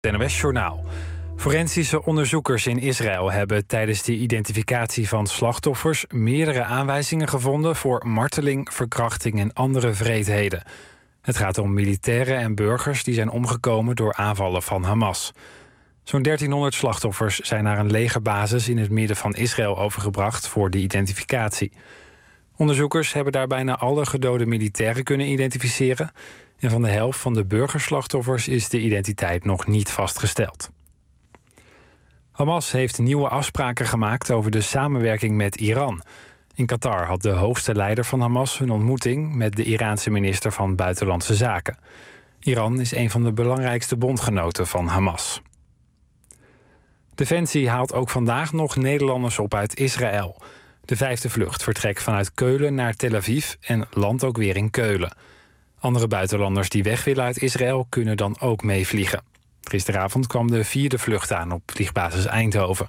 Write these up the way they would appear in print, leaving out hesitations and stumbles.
NOS-journaal. Forensische onderzoekers in Israël hebben tijdens de identificatie van slachtoffers meerdere aanwijzingen gevonden voor marteling, verkrachting en andere wreedheden. Het gaat om militairen en burgers die zijn omgekomen door aanvallen van Hamas. Zo'n 1300 slachtoffers zijn naar een legerbasis in het midden van Israël overgebracht voor de identificatie. Onderzoekers hebben daar bijna alle gedode militairen kunnen identificeren. En van de helft van de burgerslachtoffers is de identiteit nog niet vastgesteld. Hamas heeft nieuwe afspraken gemaakt over de samenwerking met Iran. In Qatar had de hoogste leider van Hamas een ontmoeting met de Iraanse minister van Buitenlandse Zaken. Iran is een van de belangrijkste bondgenoten van Hamas. Defensie haalt ook vandaag nog Nederlanders op uit Israël. De 5e vlucht vertrekt vanuit Keulen naar Tel Aviv en landt ook weer in Keulen. Andere buitenlanders die weg willen uit Israël kunnen dan ook meevliegen. Gisteravond kwam de 4e vlucht aan op vliegbasis Eindhoven.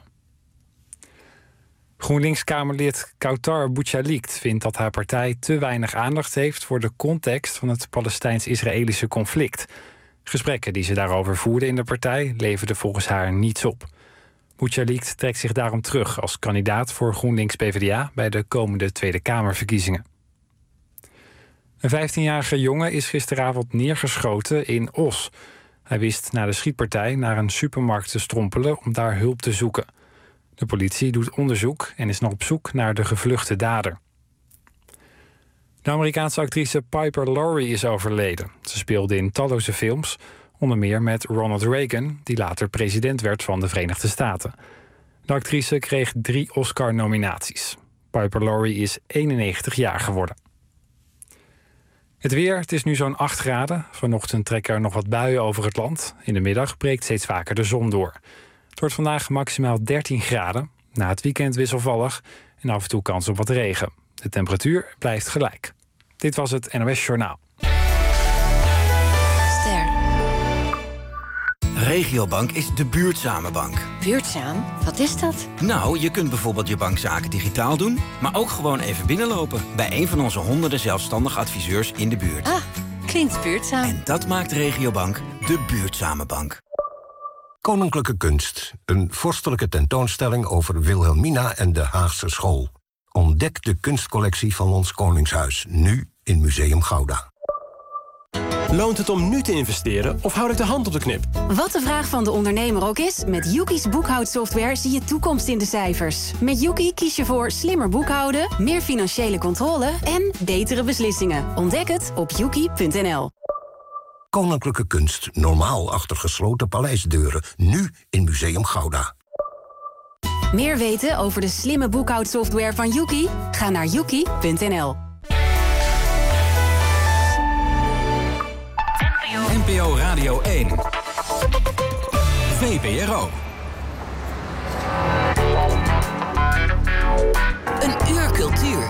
GroenLinks-Kamerlid Kautar Bouchalikt vindt dat haar partij te weinig aandacht heeft voor de context van het Palestijns-Israëlische conflict. Gesprekken die ze daarover voerde in de partij leverden volgens haar niets op. Bouchalikt trekt zich daarom terug als kandidaat voor GroenLinks-PVDA bij de komende Tweede Kamerverkiezingen. Een 15-jarige jongen is gisteravond neergeschoten in Os. Hij wist na de schietpartij naar een supermarkt te strompelen om daar hulp te zoeken. De politie doet onderzoek en is nog op zoek naar de gevluchte dader. De Amerikaanse actrice Piper Laurie is overleden. Ze speelde in talloze films, onder meer met Ronald Reagan, die later president werd van de Verenigde Staten. De actrice kreeg 3 Oscar-nominaties. Piper Laurie is 91 jaar geworden. Het weer, het is nu zo'n 8 graden. Vanochtend trekken er nog wat buien over het land. In de middag breekt steeds vaker de zon door. Het wordt vandaag maximaal 13 graden. Na het weekend wisselvallig en af en toe kans op wat regen. De temperatuur blijft gelijk. Dit was het NOS Journaal. Ster. Regiobank is de buurtzame bank. Buurtzaam? Wat is dat? Nou, je kunt bijvoorbeeld je bankzaken digitaal doen, maar ook gewoon even binnenlopen bij een van onze honderden zelfstandig adviseurs in de buurt. Ah, klinkt buurtzaam. En dat maakt Regiobank de buurtzame bank. Koninklijke Kunst. Een vorstelijke tentoonstelling over Wilhelmina en de Haagse school. Ontdek de kunstcollectie van ons Koningshuis, nu in Museum Gouda. Loont het om nu te investeren of houd ik de hand op de knip? Wat de vraag van de ondernemer ook is, met Yuki's boekhoudsoftware zie je toekomst in de cijfers. Met Yuki kies je voor slimmer boekhouden, meer financiële controle en betere beslissingen. Ontdek het op yuki.nl. Koninklijke Kunst, normaal achter gesloten paleisdeuren, nu in Museum Gouda. Meer weten over de slimme boekhoudsoftware van Yuki? Ga naar yuki.nl. NPO Radio 1. VPRO. Een uur cultuur.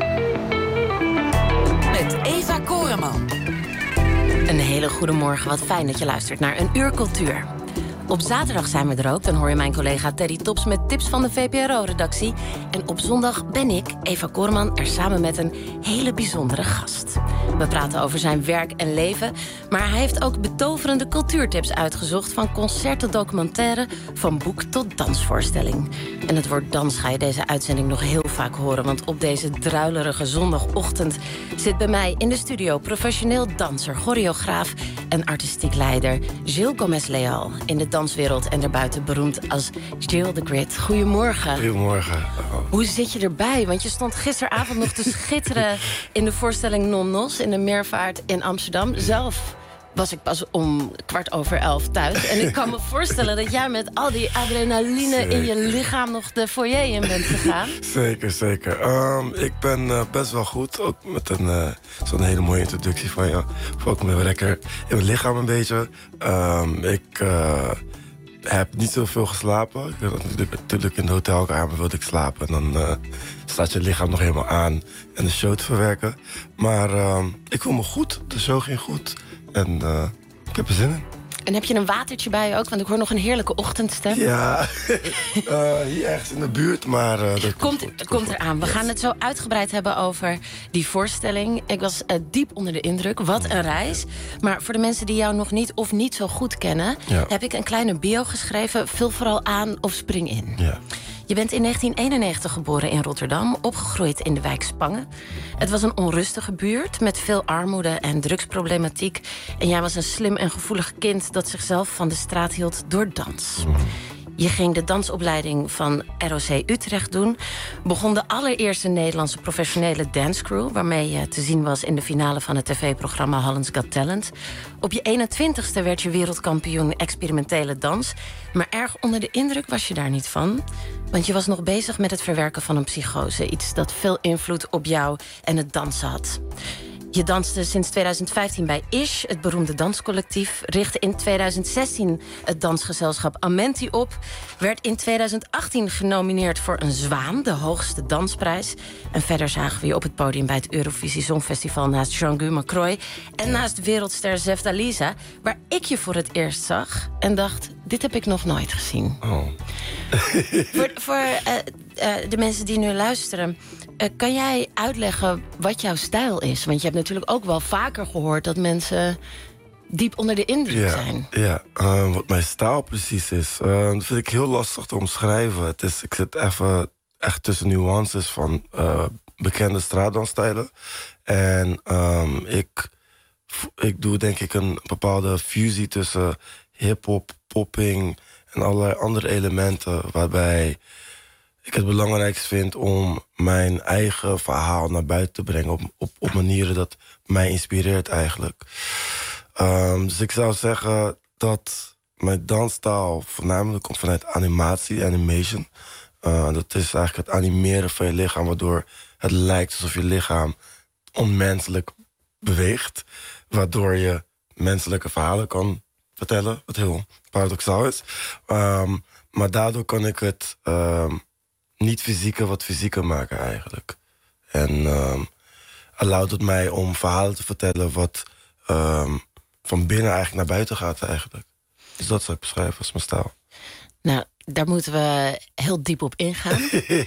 Met Eva Koreman. Een hele goede morgen, wat fijn dat je luistert naar Een Uur Cultuur. Op zaterdag zijn we er ook, dan hoor je mijn collega Teddy Tops met tips van de VPRO-redactie. En op zondag ben ik, Eva Koreman, er samen met een hele bijzondere gast. We praten over zijn werk en leven, maar hij heeft ook betoverende cultuurtips uitgezocht, van concert tot documentaire, van boek tot dansvoorstelling. En het woord dans ga je deze uitzending nog heel vaak horen, want op deze druilerige zondagochtend zit bij mij in de studio professioneel danser, choreograaf en artistiek leider Gilles Gomez-Leal. In de danswereld en daarbuiten beroemd als Gilles the Grid. Goedemorgen. Goedemorgen. Hoe zit je erbij? Want je stond gisteravond nog te schitteren in de voorstelling Non Nos in de Meervaart in Amsterdam. Zelf was ik pas om 11:15 thuis. En ik kan me voorstellen dat jij met al die adrenaline in je lichaam nog de foyer in bent gegaan. Zeker. Ik ben best wel goed. Ook met zo'n hele mooie introductie van je. Ook me lekker in mijn lichaam een beetje. Ik heb niet zoveel geslapen. Ik had natuurlijk in de hotelkamer wilde ik slapen. En dan staat je lichaam nog helemaal aan en de show te verwerken. Maar ik voel me goed. De show ging goed. En ik heb er zin in. En heb je een watertje bij je ook? Want ik hoor nog een heerlijke ochtendstem. Ja, hier ergens in de buurt, maar... dat komt eraan. We gaan het zo uitgebreid hebben over die voorstelling. Ik was diep onder de indruk. Wat een reis. Maar voor de mensen die jou nog niet of niet zo goed kennen... heb ik een kleine bio geschreven. Vul vooral aan of spring in. Ja. Je bent in 1991 geboren in Rotterdam, opgegroeid in de wijk Spangen. Het was een onrustige buurt met veel armoede en drugsproblematiek. En jij was een slim en gevoelig kind dat zichzelf van de straat hield door dans. Je ging de dansopleiding van ROC Utrecht doen. Begon de allereerste Nederlandse professionele dancecrew... waarmee je te zien was in de finale van het tv-programma Holland's Got Talent. Op je 21ste werd je wereldkampioen experimentele dans. Maar erg onder de indruk was je daar niet van. Want je was nog bezig met het verwerken van een psychose. Iets dat veel invloed op jou en het dansen had. Je danste sinds 2015 bij Ish, het beroemde danscollectief. Richtte in 2016 het dansgezelschap Amenti op. Werd in 2018 genomineerd voor een Zwaan, de hoogste dansprijs. En verder zagen we je op het podium bij het Eurovisie Songfestival... naast Jean-Guy Macroy en naast wereldster Zefdaliza... waar ik je voor het eerst zag en dacht, dit heb ik nog nooit gezien. Oh. Voor de mensen die nu luisteren... kan jij uitleggen wat jouw stijl is? Want je hebt natuurlijk ook wel vaker gehoord... dat mensen diep onder de indruk zijn. Ja, wat mijn stijl precies is... dat vind ik heel lastig te omschrijven. Ik zit even echt tussen nuances van bekende straatdansstijlen. En ik doe denk ik een bepaalde fusie tussen hip-hop, popping... en allerlei andere elementen waarbij... ik het belangrijkst vind om mijn eigen verhaal naar buiten te brengen... op manieren dat mij inspireert eigenlijk. Dus ik zou zeggen dat mijn danstaal voornamelijk komt vanuit animation. Dat is eigenlijk het animeren van je lichaam... waardoor het lijkt alsof je lichaam onmenselijk beweegt. Waardoor je menselijke verhalen kan vertellen, wat heel paradoxaal is. Maar daardoor kan ik het... niet fysieke wat fysieker maken eigenlijk. En allowt het mij om verhalen te vertellen... wat van binnen eigenlijk naar buiten gaat eigenlijk. Dus dat zou ik beschrijven als mijn stijl. Nou, daar moeten we heel diep op ingaan.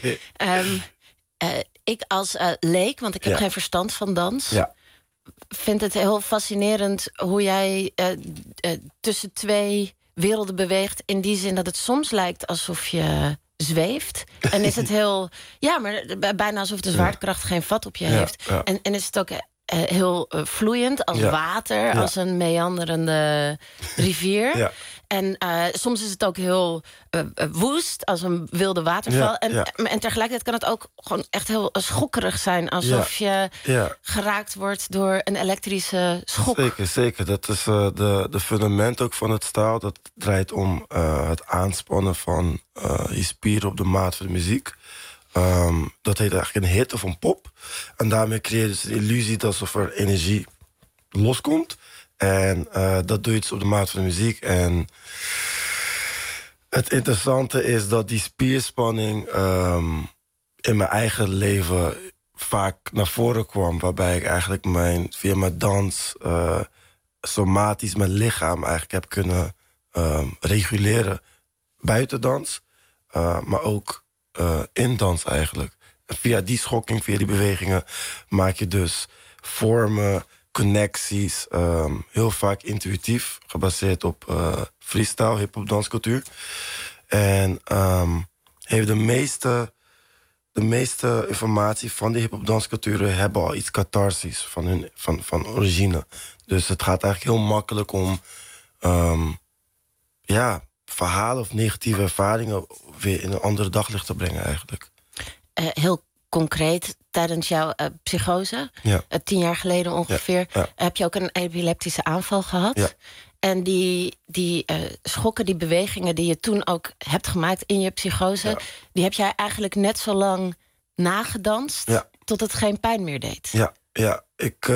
Ik als leek, want ik heb geen verstand van dans... vind het heel fascinerend hoe jij tussen twee werelden beweegt... in die zin dat het soms lijkt alsof je... zweeft. En is het heel... ja, maar bijna alsof de zwaartekracht geen vat op je heeft. Ja. En is het ook heel vloeiend, als water... als een meanderende rivier. Ja. En soms is het ook heel woest, als een wilde waterval. En tegelijkertijd kan het ook gewoon echt heel schokkerig zijn... alsof je geraakt wordt door een elektrische schok. Zeker. Dat is de fundament ook van het stijl. Dat draait om het aanspannen van je spieren op de maat van de muziek. Dat heet eigenlijk een hit of een pop. En daarmee creëer je dus de illusie alsof er energie loskomt. En dat doe je dus op de maat van de muziek. En het interessante is dat die spierspanning in mijn eigen leven vaak naar voren kwam. Waarbij ik eigenlijk via mijn dans somatisch mijn lichaam eigenlijk heb kunnen reguleren. Buiten dans, maar ook in dans eigenlijk. En via die schokking, via die bewegingen maak je dus vormen... connecties, heel vaak intuïtief, gebaseerd op freestyle, hip-hop danscultuur. En heeft de meeste informatie van die hip-hop dansculturen hebben al iets catharsisch van origine. Dus het gaat eigenlijk heel makkelijk om verhalen of negatieve ervaringen weer in een andere daglicht te brengen eigenlijk. Heel concreet, tijdens jouw psychose, 10 jaar geleden ongeveer... heb je ook een epileptische aanval gehad. Ja. En die schokken, die bewegingen die je toen ook hebt gemaakt in je psychose... die heb jij eigenlijk net zo lang nagedanst... tot het geen pijn meer deed. Ja.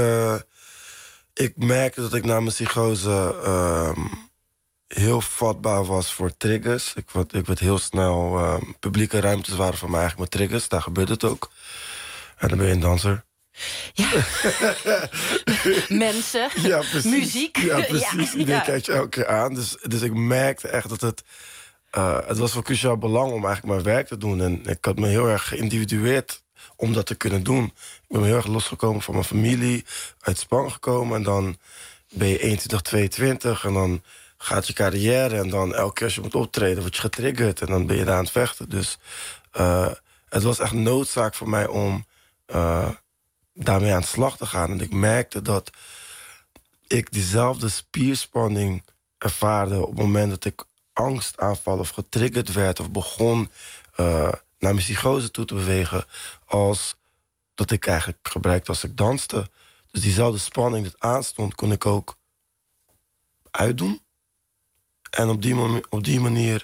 Ik merkte dat ik na mijn psychose... heel vatbaar was voor triggers. Ik werd heel snel... publieke ruimtes waren voor mij eigenlijk mijn triggers. Daar gebeurde het ook. En dan ben je een danser. Ja. Mensen, Ja, precies. muziek. Ja, precies. Ja, Die kijk je elke keer aan. Dus ik merkte echt dat het was van cruciaal belang om eigenlijk mijn werk te doen. En ik had me heel erg geïndividueerd om dat te kunnen doen. Ik ben heel erg losgekomen van mijn familie, uit Spanje gekomen. En dan ben je 21, 22 en dan gaat je carrière. En dan elke keer als je moet optreden, word je getriggerd. En dan ben je daar aan het vechten. Dus het was echt noodzaak voor mij om daarmee aan de slag te gaan. En ik merkte dat ik diezelfde spierspanning ervaarde op het moment dat ik angstaanval of getriggerd werd of begon naar mijn psychose toe te bewegen, als dat ik eigenlijk gebruikte als ik danste. Dus diezelfde spanning dat aanstond, kon ik ook uitdoen. En op die manier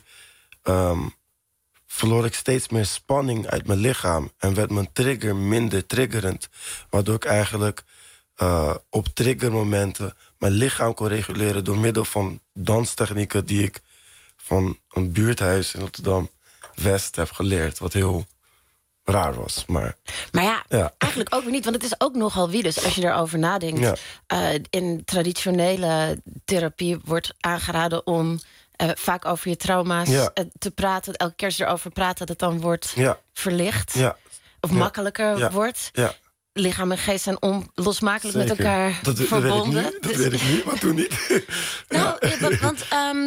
verloor ik steeds meer spanning uit mijn lichaam en werd mijn trigger minder triggerend. Waardoor ik eigenlijk op triggermomenten mijn lichaam kon reguleren door middel van danstechnieken die ik van een buurthuis in Rotterdam-West heb geleerd. Wat heel raar was. Maar ja, eigenlijk ook weer niet. Want het is ook nogal wie. Dus als je erover nadenkt. Ja. In traditionele therapie wordt aangeraden om vaak over je trauma's te praten. Elke keer als je erover praat, dat het dan wordt verlicht. Ja. Of makkelijker wordt. Ja. Lichaam en geest zijn onlosmakelijk met elkaar verbonden. Dat weet ik niet, maar toen niet. Want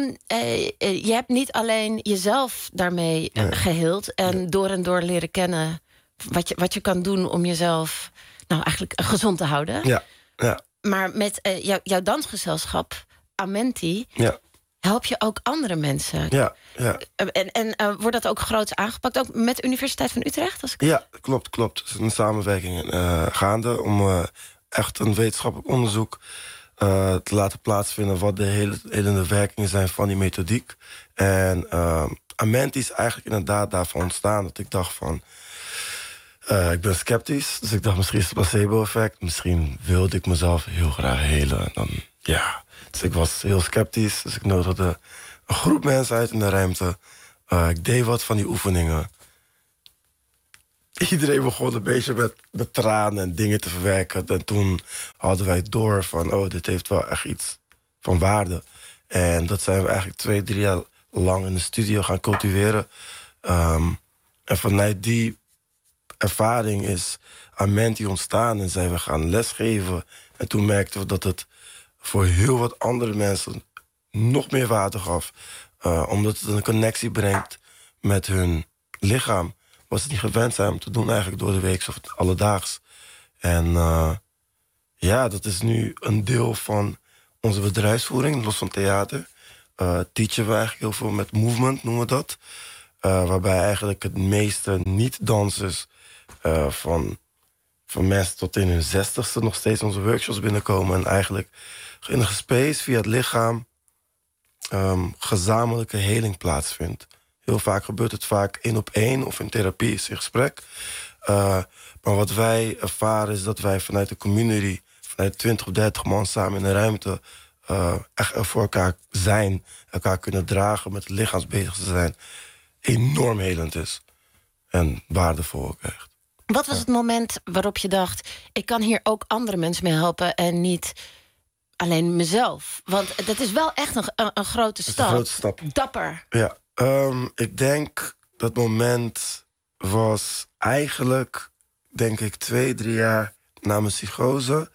je hebt niet alleen jezelf daarmee geheeld en door leren kennen wat je kan doen om jezelf eigenlijk gezond te houden. Ja. Maar met jouw dansgezelschap, Amenti, help je ook andere mensen. Ja. En wordt dat ook groots aangepakt, ook met de Universiteit van Utrecht? Ja, klopt. Het is een samenwerking gaande om echt een wetenschappelijk onderzoek te laten plaatsvinden wat de helende werkingen zijn van die methodiek. En Amenti is eigenlijk inderdaad daarvan ontstaan dat ik dacht van, ik ben sceptisch, dus ik dacht misschien is het placebo-effect. Misschien wilde ik mezelf heel graag helen. En dan, dus ik was heel sceptisch, dus ik nodigde een groep mensen uit in de ruimte. Ik deed wat van die oefeningen. Iedereen begon een beetje met tranen en dingen te verwerken. En toen hadden wij door van, dit heeft wel echt iets van waarde. En dat zijn we eigenlijk 2-3 jaar lang in de studio gaan cultiveren. En vanuit die ervaring is Amenti ontstaan en zijn we gaan lesgeven. En toen merkten we dat het voor heel wat andere mensen nog meer waarde gaf. Omdat het een connectie brengt met hun lichaam. Wat ze niet gewend zijn om te doen eigenlijk door de week of alledaags. En dat is nu een deel van onze bedrijfsvoering, los van theater. Teachen we eigenlijk heel veel met movement, noemen we dat. Waarbij eigenlijk het meeste niet-dansers van mensen tot in hun 60ste nog steeds onze workshops binnenkomen. En eigenlijk in een space via het lichaam gezamenlijke heling plaatsvindt. Heel vaak gebeurt het vaak 1-op-1 of in therapie is in gesprek. Maar wat wij ervaren is dat wij vanuit de community, vanuit 20 of 30 man samen in de ruimte, echt voor elkaar zijn, elkaar kunnen dragen, met het lichaams bezig te zijn, enorm helend is. En waardevol ook echt. Wat was het moment waarop je dacht, ik kan hier ook andere mensen mee helpen en niet alleen mezelf? Want dat is wel echt een grote stap. Een grote stap. Dapper. Ja, ik denk dat moment was eigenlijk, denk ik, 2-3 jaar na mijn psychose.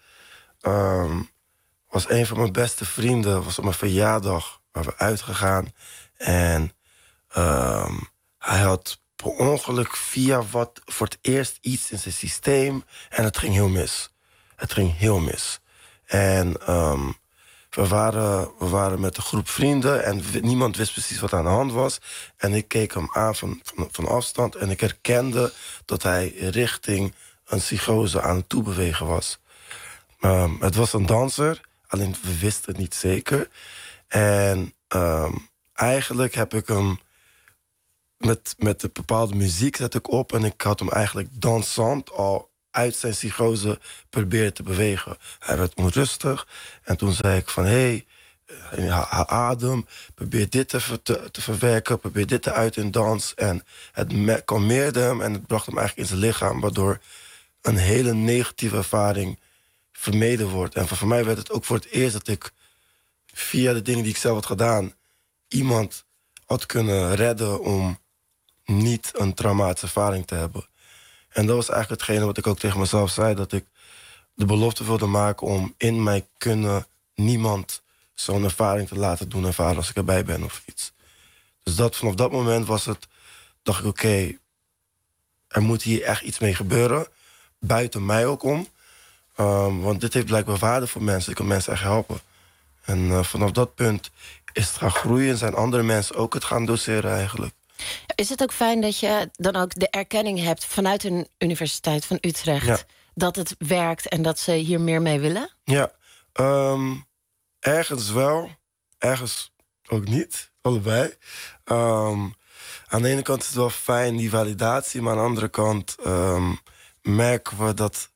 Was een van mijn beste vrienden, was op mijn verjaardag, waar we uitgegaan. En hij had per ongeluk via wat voor het eerst iets in zijn systeem. En het ging heel mis. En we waren met een groep vrienden en niemand wist precies wat aan de hand was. En ik keek hem aan van afstand en ik herkende dat hij richting een psychose aan het toebewegen was. Het was een danser, alleen we wisten het niet zeker. En eigenlijk heb ik hem met een bepaalde muziek zet ik op en ik had hem eigenlijk dansant al uit zijn psychose proberen te bewegen. Hij werd onrustig en toen zei ik van, hey, adem, probeer dit te verwerken, probeer dit te uit in dans. En het kalmeerde hem en het bracht hem eigenlijk in zijn lichaam, waardoor een hele negatieve ervaring vermeden wordt. En voor mij werd het ook voor het eerst dat ik via de dingen die ik zelf had gedaan iemand had kunnen redden om niet een traumatische ervaring te hebben. En dat was eigenlijk hetgene wat ik ook tegen mezelf zei, dat ik de belofte wilde maken om in mij kunnen niemand zo'n ervaring te laten doen ervaren als ik erbij ben of iets. Dus vanaf dat moment dacht ik, oké, er moet hier echt iets mee gebeuren. Buiten mij ook om. Want dit heeft blijkbaar waarde voor mensen. Ik kan mensen echt helpen. En vanaf dat punt is het gaan groeien. Zijn andere mensen ook het gaan doseren eigenlijk. Is het ook fijn dat je dan ook de erkenning hebt vanuit een universiteit van Utrecht, dat het werkt en dat ze hier meer mee willen? Ja, ergens wel, ergens ook niet. Allebei. Aan de ene kant is het wel fijn, die validatie, maar aan de andere kant merken we dat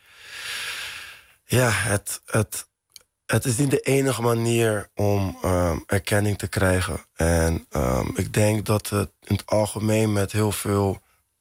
het is niet de enige manier om erkenning te krijgen. En ik denk dat het in het algemeen met heel veel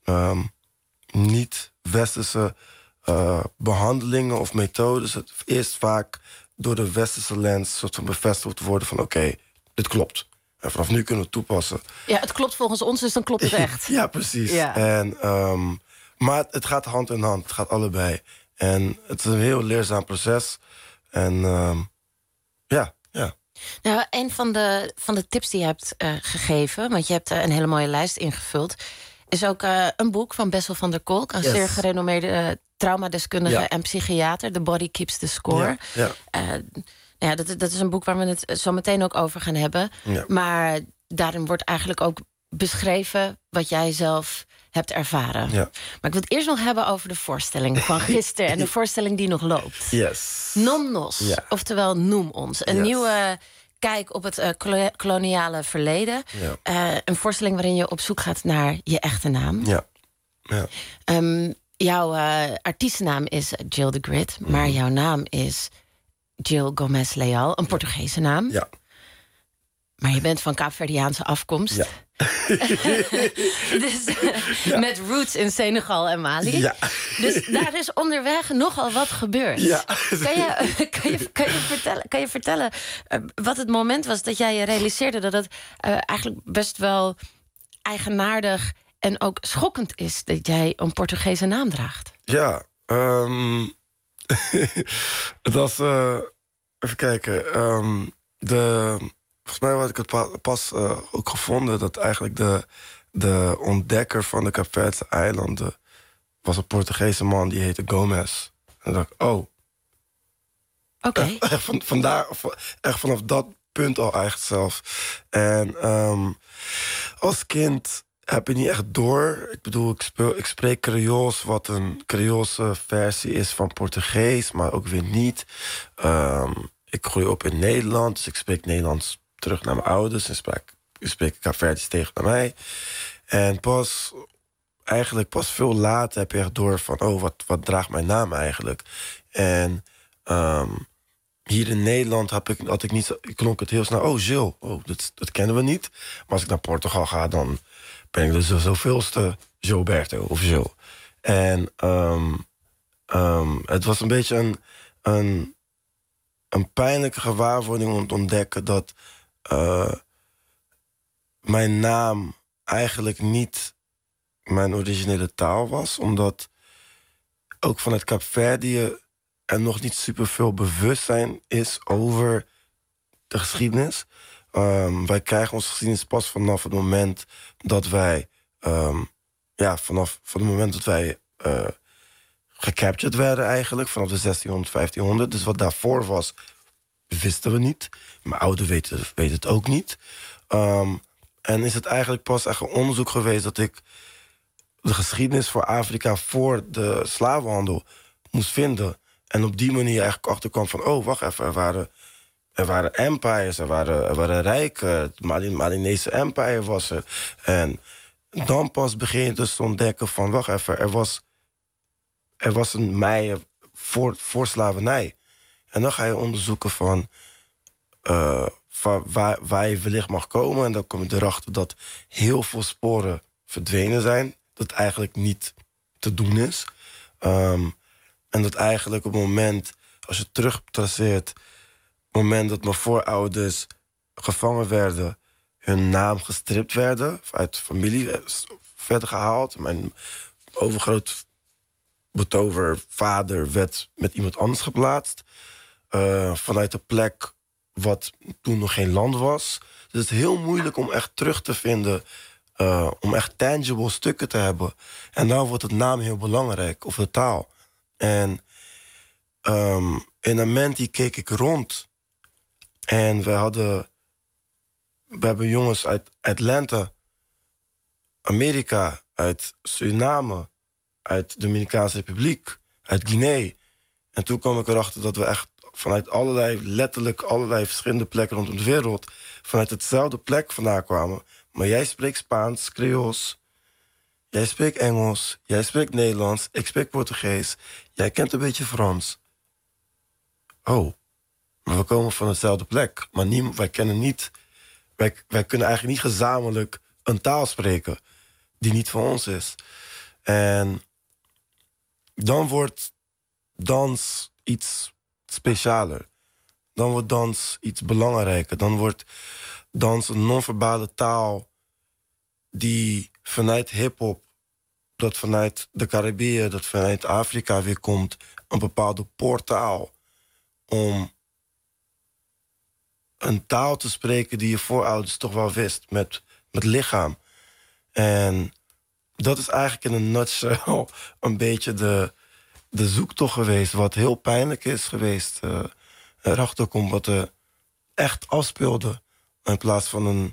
niet-westerse behandelingen of methodes het eerst vaak door de westerse lens soort van bevestigd wordt te worden van oké, dit klopt. En vanaf nu kunnen we het toepassen. Ja, het klopt volgens ons, dus dan klopt het echt. Ja, precies. Ja. Maar het gaat hand in hand. Het gaat allebei. En het is een heel leerzaam proces. En ja. Nou, een van de tips die je hebt gegeven, want je hebt een hele mooie lijst ingevuld, is ook een boek van Bessel van der Kolk, een zeer gerenommeerde traumadeskundige en psychiater. The Body Keeps the Score. Ja, dat is een boek waar we het zo meteen ook over gaan hebben. Ja. Maar daarin wordt eigenlijk ook beschreven wat jij zelf hebt ervaren. Ja. Maar ik wil het eerst nog hebben over de voorstelling van gisteren en de voorstelling die nog loopt. Yes. Non nos, oftewel Noem ons. Een nieuwe kijk op het koloniale verleden. Ja. Een voorstelling waarin je op zoek gaat naar je echte naam. Ja. Jouw artiestennaam is Jill the Grit, maar jouw naam is Jill Gomes Leal, een Portugese naam. Ja. Maar je bent van Kaapverdiaanse afkomst. Ja. Dus met roots in Senegal en Mali. Ja. Dus daar is onderweg nogal wat gebeurd. Ja. Kan je vertellen wat het moment was dat jij je realiseerde dat het eigenlijk best wel eigenaardig en ook schokkend is dat jij een Portugese naam draagt? Ja, het was even kijken. Volgens mij had ik het pas ook gevonden dat eigenlijk de ontdekker van de Kaapverdische eilanden was een Portugese man die heette Gomes. En dan dacht ik, Oké. Echt vanaf dat punt al eigenlijk zelf. En als kind heb je niet echt door. Ik bedoel, ik spreek Creools, wat een Creoolse versie is van Portugees, maar ook weer niet. Ik groei op in Nederland, dus ik spreek Nederlands terug naar mijn ouders en spreek Kaapverdisch tegen naar mij. En pas veel later heb je echt door van, wat draagt mijn naam eigenlijk? En hier in Nederland klonk het heel snel, Jill, dat kennen we niet. Maar als ik naar Portugal ga, dan ben ik dus de zoveelste Gilberto of Jill. En het was een beetje een pijnlijke gewaarwording om te ontdekken dat mijn naam eigenlijk niet mijn originele taal was. Omdat ook vanuit Kaapverdië er nog niet superveel bewustzijn is over de geschiedenis. Wij krijgen onze geschiedenis pas vanaf het moment dat wij gecaptured werden eigenlijk, vanaf de 1600, 1500. Dus wat daarvoor was, wisten we niet. Mijn ouders weten het ook niet. En is het eigenlijk pas echt een onderzoek geweest dat ik de geschiedenis voor Afrika voor de slavenhandel moest vinden. En op die manier eigenlijk achterkwam van, wacht even, er waren empires, er waren rijken. Het Malinese empire was er. En dan pas begin je dus te ontdekken van, wacht even, er was een Meijer voor slavernij. En dan ga je onderzoeken van waar je wellicht mag komen. En dan kom je erachter dat heel veel sporen verdwenen zijn. Dat eigenlijk niet te doen is. En dat eigenlijk op het moment, als je terugtraceert, op het moment dat mijn voorouders gevangen werden, hun naam gestript werden, uit de familie verder gehaald. Mijn overgroot betovervader werd met iemand anders geplaatst. Vanuit de plek wat toen nog geen land was. Dus het is heel moeilijk om echt terug te vinden, om echt tangible stukken te hebben. En dan wordt het naam heel belangrijk, of de taal. En in Amenti keek ik rond. En we hebben jongens uit Atlanta, Amerika, uit Suriname, uit de Dominicaanse Republiek, uit Guinea. En toen kwam ik erachter dat we echt vanuit letterlijk allerlei verschillende plekken rondom de wereld, vanuit hetzelfde plek vandaan kwamen. Maar jij spreekt Spaans, Creools, jij spreekt Engels, jij spreekt Nederlands, ik spreek Portugees, jij kent een beetje Frans. Oh, maar we komen van dezelfde plek. Maar wij kunnen eigenlijk niet gezamenlijk een taal spreken die niet van ons is. En dan wordt dans iets specialer. Dan wordt dans iets belangrijker. Dan wordt dans een non-verbale taal die vanuit hip-hop, dat vanuit de Caribië, dat vanuit Afrika weer komt, een bepaalde poortaal om een taal te spreken die je voorouders toch wel wist, met lichaam. En dat is eigenlijk in een nutshell een beetje de zoektocht geweest, wat heel pijnlijk is geweest. Erachter komt wat er echt afspeelde, in plaats van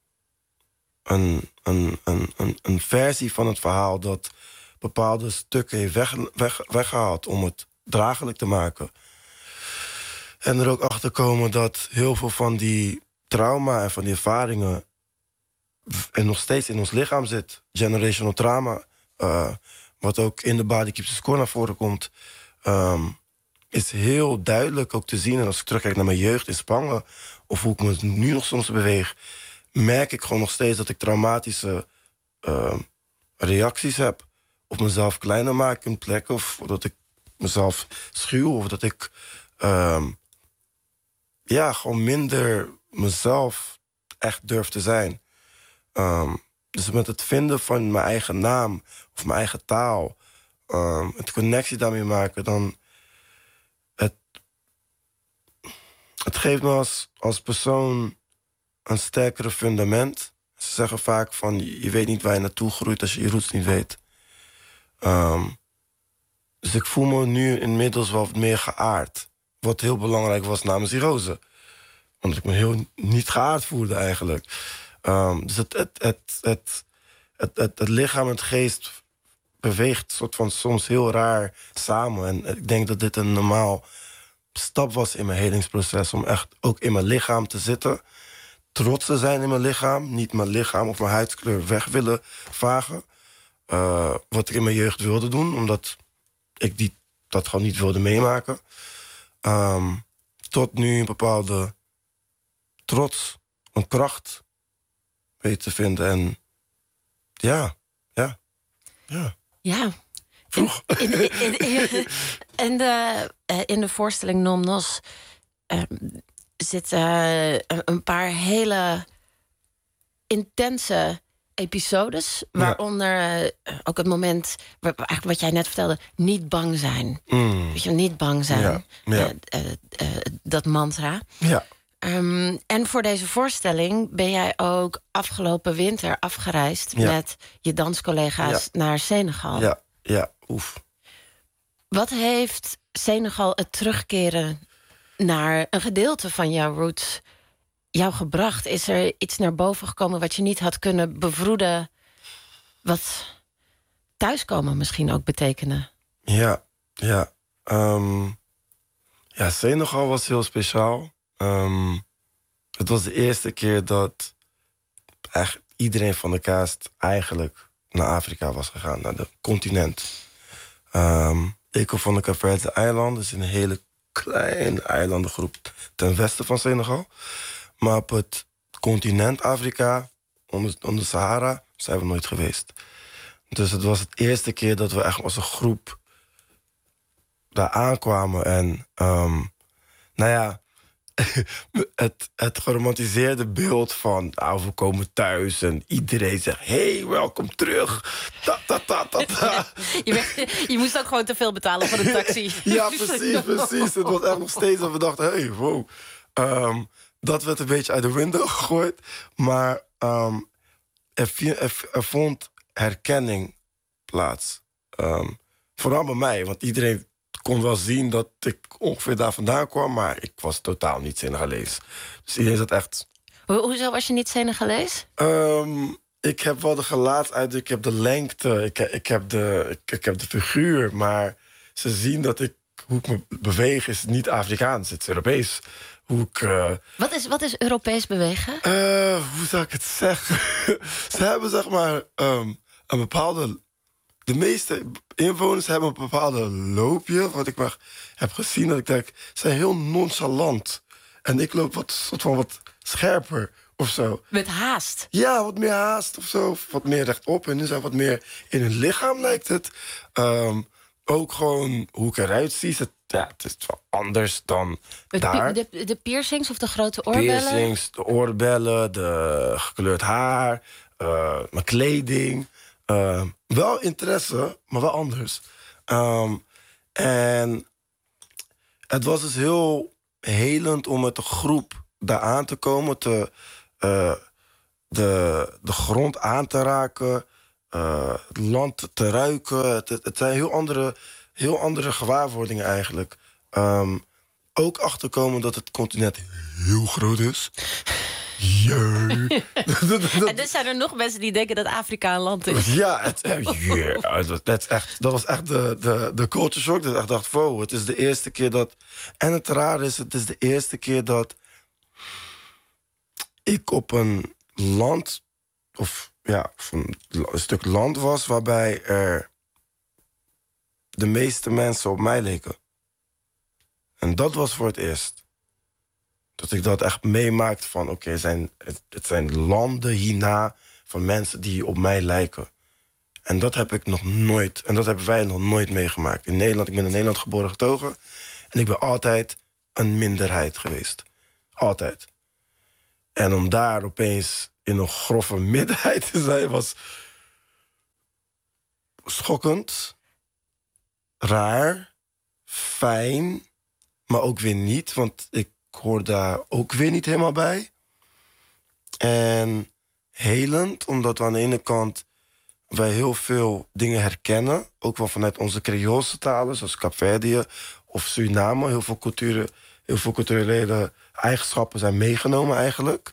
een versie van het verhaal dat bepaalde stukken heeft weggehaald om het draaglijk te maken. En er ook achter komen dat heel veel van die trauma en van die ervaringen en nog steeds in ons lichaam zit. Generational trauma, wat ook in de Body Keeps the Score naar voren komt, is heel duidelijk ook te zien. En als ik terugkijk naar mijn jeugd in Spangen, of hoe ik me nu nog soms beweeg, merk ik gewoon nog steeds dat ik traumatische reacties heb. Of mezelf kleiner maak in plekken, of dat ik mezelf schuw, of dat ik gewoon minder mezelf echt durf te zijn. Dus met het vinden van mijn eigen naam of mijn eigen taal, het connectie daarmee maken, dan het geeft me als persoon een sterkere fundament. Ze zeggen vaak van, je weet niet waar je naartoe groeit als je je roots niet weet. Dus ik voel me nu inmiddels wel wat meer geaard. Wat heel belangrijk was na mijn cirrose. Omdat ik me heel niet geaard voelde eigenlijk. Dus het lichaam en het geest beweegt soort van soms heel raar samen. En ik denk dat dit een normaal stap was in mijn helingsproces, om echt ook in mijn lichaam te zitten. Trots te zijn in mijn lichaam. Niet mijn lichaam of mijn huidskleur weg willen vagen. Wat ik in mijn jeugd wilde doen, omdat ik dat gewoon niet wilde meemaken. Tot nu een bepaalde trots, een kracht weet te vinden. En ja. Vroeg. In de voorstelling Nom Nos zitten een paar hele intense episodes, waaronder ook het moment, eigenlijk wat jij net vertelde, niet bang zijn. Weet je, niet bang zijn. Dat mantra. Ja. En voor deze voorstelling ben jij ook afgelopen winter afgereisd met je danscollega's naar Senegal. Ja, oef. Wat heeft Senegal, het terugkeren naar een gedeelte van jouw roots, jou gebracht? Is er iets naar boven gekomen wat je niet had kunnen bevroeden, wat thuiskomen misschien ook betekende? Ja. Senegal was heel speciaal. Het was de eerste keer dat eigenlijk iedereen van de cast eigenlijk naar Afrika was gegaan, naar de continent. Ik kom van de Kaapverdische eilanden, dus een hele kleine eilandengroep ten westen van Senegal. Maar op het continent Afrika, onder Sahara, zijn we nooit geweest. Dus het was het eerste keer dat we echt als een groep daar aankwamen. En nou ja, het geromantiseerde beeld van... we komen thuis en iedereen zegt... hey, welkom terug. Je moest ook gewoon te veel betalen voor een taxi. Ja, precies. Het was echt nog steeds dat we dachten... hey, wow. Dat werd een beetje uit de window gegooid. Maar er vond herkenning plaats. Vooral bij mij, want iedereen kon wel zien dat ik ongeveer daar vandaan kwam... maar ik was totaal niet Senegalees. Dus iedereen zat echt... Hoezo was je niet Senegalees? Ik heb wel de gelaatsuiting, ik heb de lengte, ik heb de figuur... maar ze zien dat hoe ik me beweeg is niet Afrikaans, het is Europees. Wat is Europees bewegen? Hoe zou ik het zeggen? Ze hebben zeg maar een bepaalde... De meeste inwoners hebben een bepaalde loopje... wat ik maar heb gezien, dat ik denk... ze zijn heel nonchalant. En ik loop wat scherper of zo. Met haast? Ja, wat meer haast of zo. Wat meer rechtop. En nu zijn wat meer in hun lichaam, lijkt het. Ook gewoon hoe ik eruit zie. Het is wel anders dan daar. De piercings of de grote oorbellen? Piercings, de oorbellen, de gekleurd haar... mijn kleding... wel interesse, maar wel anders. En het was dus heel helend om met de groep daar aan te komen... de grond aan te raken, het land te ruiken. Het zijn heel andere gewaarwordingen eigenlijk. Ook achterkomen dat het continent heel groot is... En dus zijn er nog mensen die denken dat Afrika een land is. Ja, dat was echt de culture shock. Dat ik dacht, wow, het is de eerste keer dat... En het raar is, het is de eerste keer dat... ik op een land... of ja, een stuk land was... waarbij er de meeste mensen op mij leken. En dat was voor het eerst. Dat ik dat echt meemaakte van... oké, het zijn landen hierna van mensen die op mij lijken. En dat heb ik nog nooit... en dat hebben wij nog nooit meegemaakt. In Nederland, ik ben in Nederland geboren getogen... en ik ben altijd een minderheid geweest. Altijd. En om daar opeens in een grove minderheid te zijn... was schokkend, raar, fijn... maar ook weer niet, want ik hoor daar ook weer niet helemaal bij. En helend, omdat we aan de ene kant... wij heel veel dingen herkennen. Ook wel vanuit onze Creoolse talen, zoals Kaapverdië of Suriname. Heel veel culturele eigenschappen zijn meegenomen eigenlijk.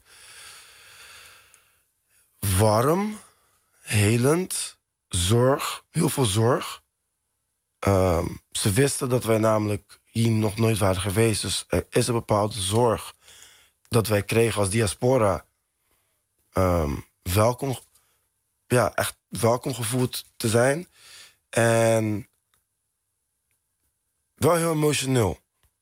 Warm, helend, zorg, heel veel zorg. Ze wisten dat wij namelijk... hier nog nooit waren geweest. Dus er is een bepaalde zorg dat wij kregen als diaspora. Welkom. Ja, echt welkom gevoeld te zijn. En wel heel emotioneel.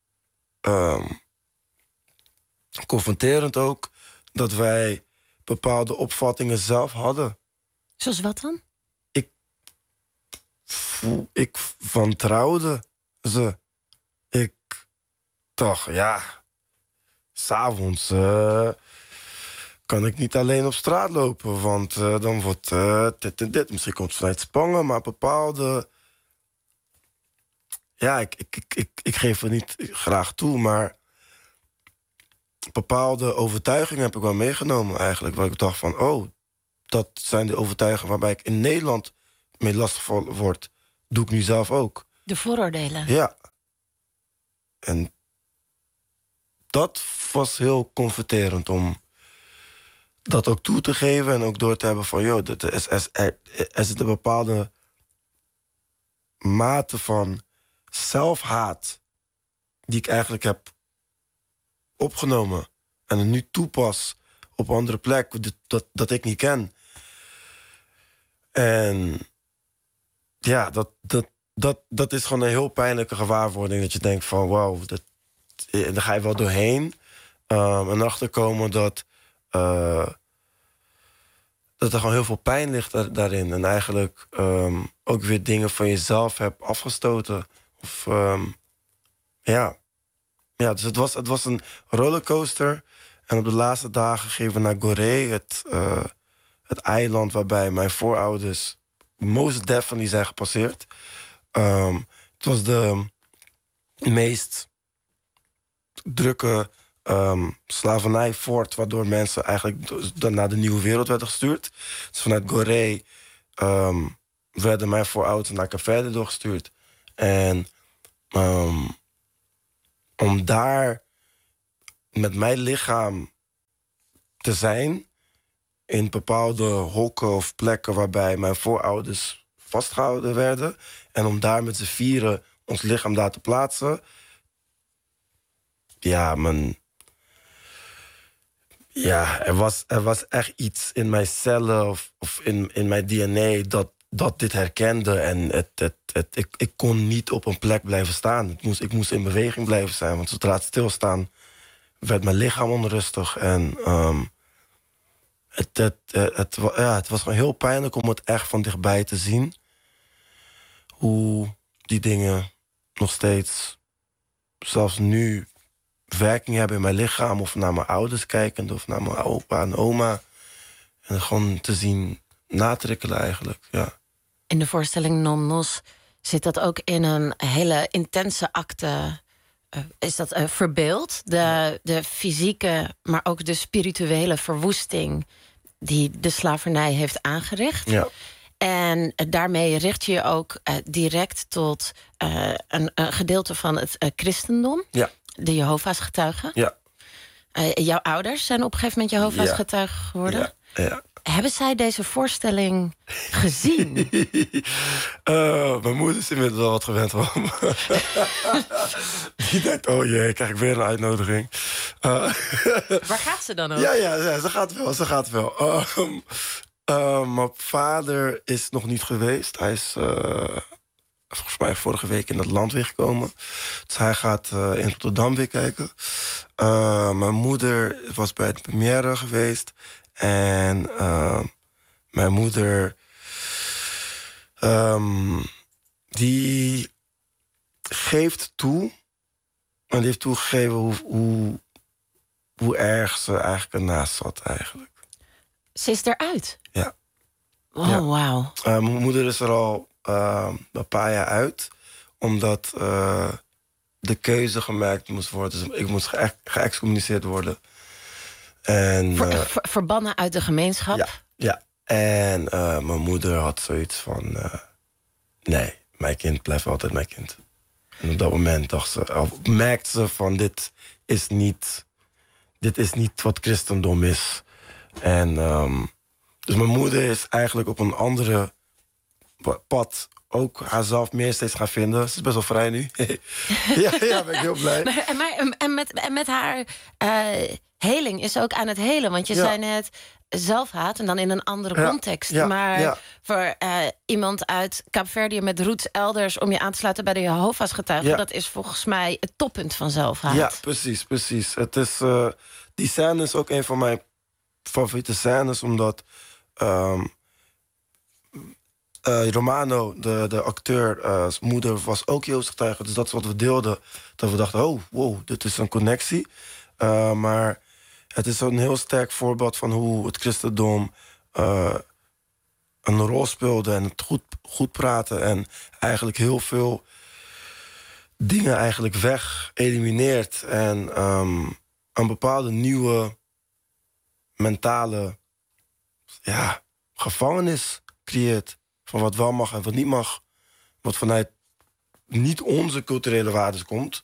Confronterend ook dat wij bepaalde opvattingen zelf hadden. Zoals wat dan? Ik wantrouwde ze. Ik dacht, ja, 's avonds kan ik niet alleen op straat lopen, want dan wordt dit en dit. Misschien komt het vanuit Spangen, maar bepaalde... Ja, ik geef het niet graag toe, maar bepaalde overtuigingen heb ik wel meegenomen eigenlijk. Waar ik dacht van, oh, dat zijn de overtuigingen waarbij ik in Nederland mee lastiggevallen word. Doe ik nu zelf ook. De vooroordelen. Ja. En dat was heel confronterend om dat ook toe te geven en ook door te hebben van... joh, er zit een bepaalde mate van zelfhaat die ik eigenlijk heb opgenomen en het nu toepas op een andere plek dat ik niet ken. En ja, dat is gewoon een heel pijnlijke gewaarwording. Dat je denkt van, wauw, daar ga je wel doorheen. En achterkomen dat er gewoon heel veel pijn ligt daarin. En eigenlijk ook weer dingen van jezelf hebt afgestoten. Of, ja, dus het was een rollercoaster. En op de laatste dagen gingen we naar Gorée, het eiland waarbij mijn voorouders most definitely zijn gepasseerd. Het was de meest drukke slavernijfort, waardoor mensen eigenlijk naar de nieuwe wereld werden gestuurd. Dus vanuit Gorée werden mijn voorouders naar Kaapverde doorgestuurd. En om daar met mijn lichaam te zijn in bepaalde hokken of plekken waarbij mijn voorouders vastgehouden werden, en om daar met z'n vieren ons lichaam daar te plaatsen. Er was echt iets in mijn cellen of in mijn DNA dat dit herkende. En ik kon niet op een plek blijven staan. Ik moest in beweging blijven zijn. Want zodra het stilstaan, werd mijn lichaam onrustig. En het was gewoon heel pijnlijk om het echt van dichtbij te zien. Hoe die dingen nog steeds, zelfs nu, werking hebben in mijn lichaam. Of naar mijn ouders kijkend, of naar mijn opa en oma. En gewoon te zien natrikkelen eigenlijk, ja. In de voorstelling Non Nos zit dat ook in een hele intense acte. Is dat verbeeld? De fysieke, maar ook de spirituele verwoesting die de slavernij heeft aangericht. Ja. En daarmee richt je je ook direct tot een gedeelte van het christendom. Ja. De Jehovah's getuigen. Ja. Jouw ouders zijn op een gegeven moment Jehovah's getuigen geworden. Ja. Hebben zij deze voorstelling gezien? Mijn moeder is inmiddels wel wat gewend van me. Die denkt, oh jee, krijg ik weer een uitnodiging. Waar gaat ze dan ook? Ja, ze gaat wel. Mijn vader is nog niet geweest. Hij is volgens mij vorige week in het land weer gekomen. Dus hij gaat in Rotterdam weer kijken. Mijn moeder was bij de première geweest. En mijn moeder die geeft toe. En die heeft toegegeven hoe erg ze eigenlijk ernaast zat eigenlijk. Ze is eruit? Ja. Oh, ja. wauw. Mijn moeder is er al een paar jaar uit. Omdat de keuze gemaakt moest worden. Dus ik moest geëxcommuniceerd worden. En, verbannen uit de gemeenschap? Ja. En mijn moeder had zoiets van... nee, mijn kind blijft altijd mijn kind. En op dat moment merkte ze van... dit is niet wat christendom is. En dus mijn moeder is eigenlijk op een andere pad ook haarzelf meer steeds gaan vinden. Ze is best wel vrij nu. ja, ben ik heel blij. En met haar heling is ook aan het helen. Want je zei net zelfhaat en dan in een andere context. Maar voor iemand uit Kaapverdië met roots elders... om je aan te sluiten bij de Jehovah's getuigen... dat is volgens mij het toppunt van zelfhaat. Ja, precies. Het is, die scène is ook een van mijn favoriete scènes... omdat Romano, de acteur, zijn moeder was ook Jehovah's getuige. Dus dat is wat we deelden. Dat we dachten, oh, wow, dit is een connectie. Maar het is een heel sterk voorbeeld van hoe het christendom een rol speelde. En het goed praten. En eigenlijk heel veel dingen eigenlijk elimineert. En een bepaalde nieuwe mentale gevangenis creëert. Van wat wel mag en wat niet mag. Wat vanuit niet onze culturele waarden komt.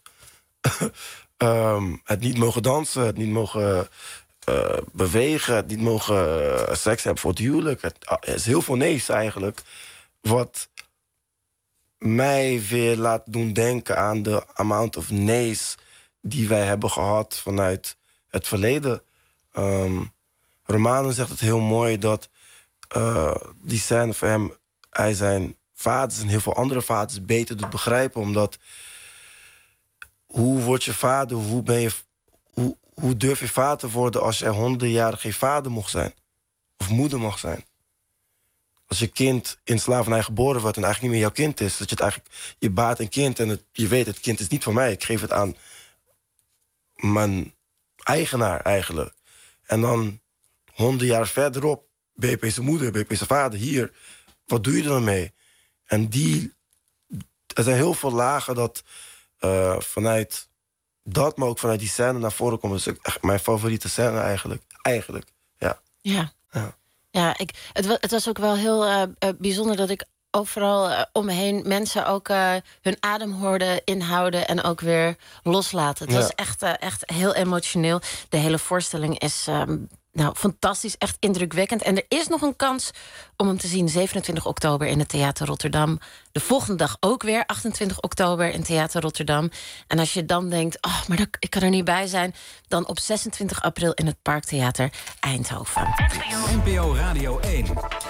Het niet mogen dansen, het niet mogen bewegen... het niet mogen seks hebben voor het huwelijk. Het is heel veel nee's eigenlijk. Wat mij weer laat doen denken aan de amount of nee's... die wij hebben gehad vanuit het verleden. Romano zegt het heel mooi dat die scène voor hem... hij zijn vaders en heel veel andere vaders beter doet begrijpen. Omdat, hoe word je vader? Hoe durf je vader te worden als je 100 jaar geen vader mocht zijn? Of moeder mag zijn? als je kind in slavernij geboren wordt en eigenlijk niet meer jouw kind is. Dat je het eigenlijk, je baat een kind en je weet, het kind is niet van mij. Ik geef het aan mijn eigenaar eigenlijk. En dan 100 jaar verderop, BP zijn moeder, BP zijn vader, hier. Wat doe je er dan mee? En er zijn heel veel lagen dat vanuit dat, maar ook vanuit die scène naar voren komen. Dat is echt mijn favoriete scène eigenlijk. Ja, het was ook wel heel bijzonder dat ik overal om me heen mensen ook hun adem hoorden inhouden en ook weer loslaten. Het was echt heel emotioneel. De hele voorstelling is fantastisch, echt indrukwekkend. En er is nog een kans om hem te zien 27 oktober in het Theater Rotterdam. De volgende dag ook weer, 28 oktober in Theater Rotterdam. En als je dan denkt, maar ik kan er niet bij zijn, dan op 26 april in het Parktheater Eindhoven. NPO Radio 1.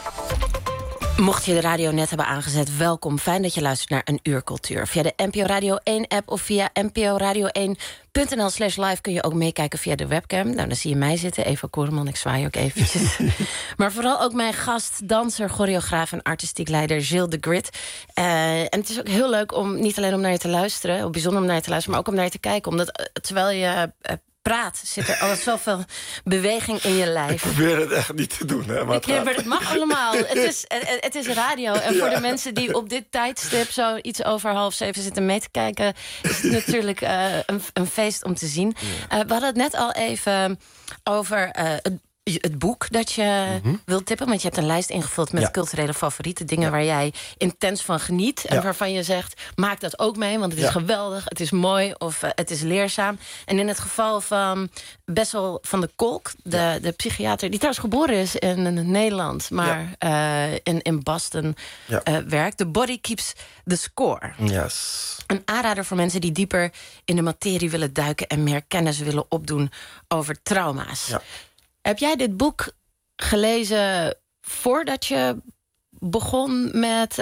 Mocht je de radio net hebben aangezet, welkom. Fijn dat je luistert naar Een Uur Cultuur. Via de NPO Radio 1-app of via nporadio1.nl/live kun je ook meekijken via de webcam. Nou, dan zie je mij zitten, Eva Koreman, ik zwaai ook eventjes. Maar vooral ook mijn gast, danser, choreograaf en artistiek leider Gilles de Grit. En het is ook heel leuk om niet alleen om naar je te luisteren, of bijzonder om naar je te luisteren, maar ook om naar je te kijken. Omdat terwijl je praat, zit er al zoveel beweging in je lijf. Ik probeer het echt niet te doen, hè, maar het mag allemaal. Het is radio. En voor de mensen die op dit tijdstip zo iets over 6:30 zitten mee te kijken, is het natuurlijk een feest om te zien. We hadden het net al even over het boek dat je wilt tippen. Want je hebt een lijst ingevuld met culturele favorieten. Dingen waar jij intens van geniet. En waarvan je zegt, maak dat ook mee. Want het is geweldig, het is mooi of het is leerzaam. En in het geval van Bessel van de Kolk, de psychiater, die trouwens geboren is in Nederland, maar in Boston werkt. The Body Keeps the Score. Yes. Een aanrader voor mensen die dieper in de materie willen duiken en meer kennis willen opdoen over trauma's. Ja. Heb jij dit boek gelezen voordat je begon met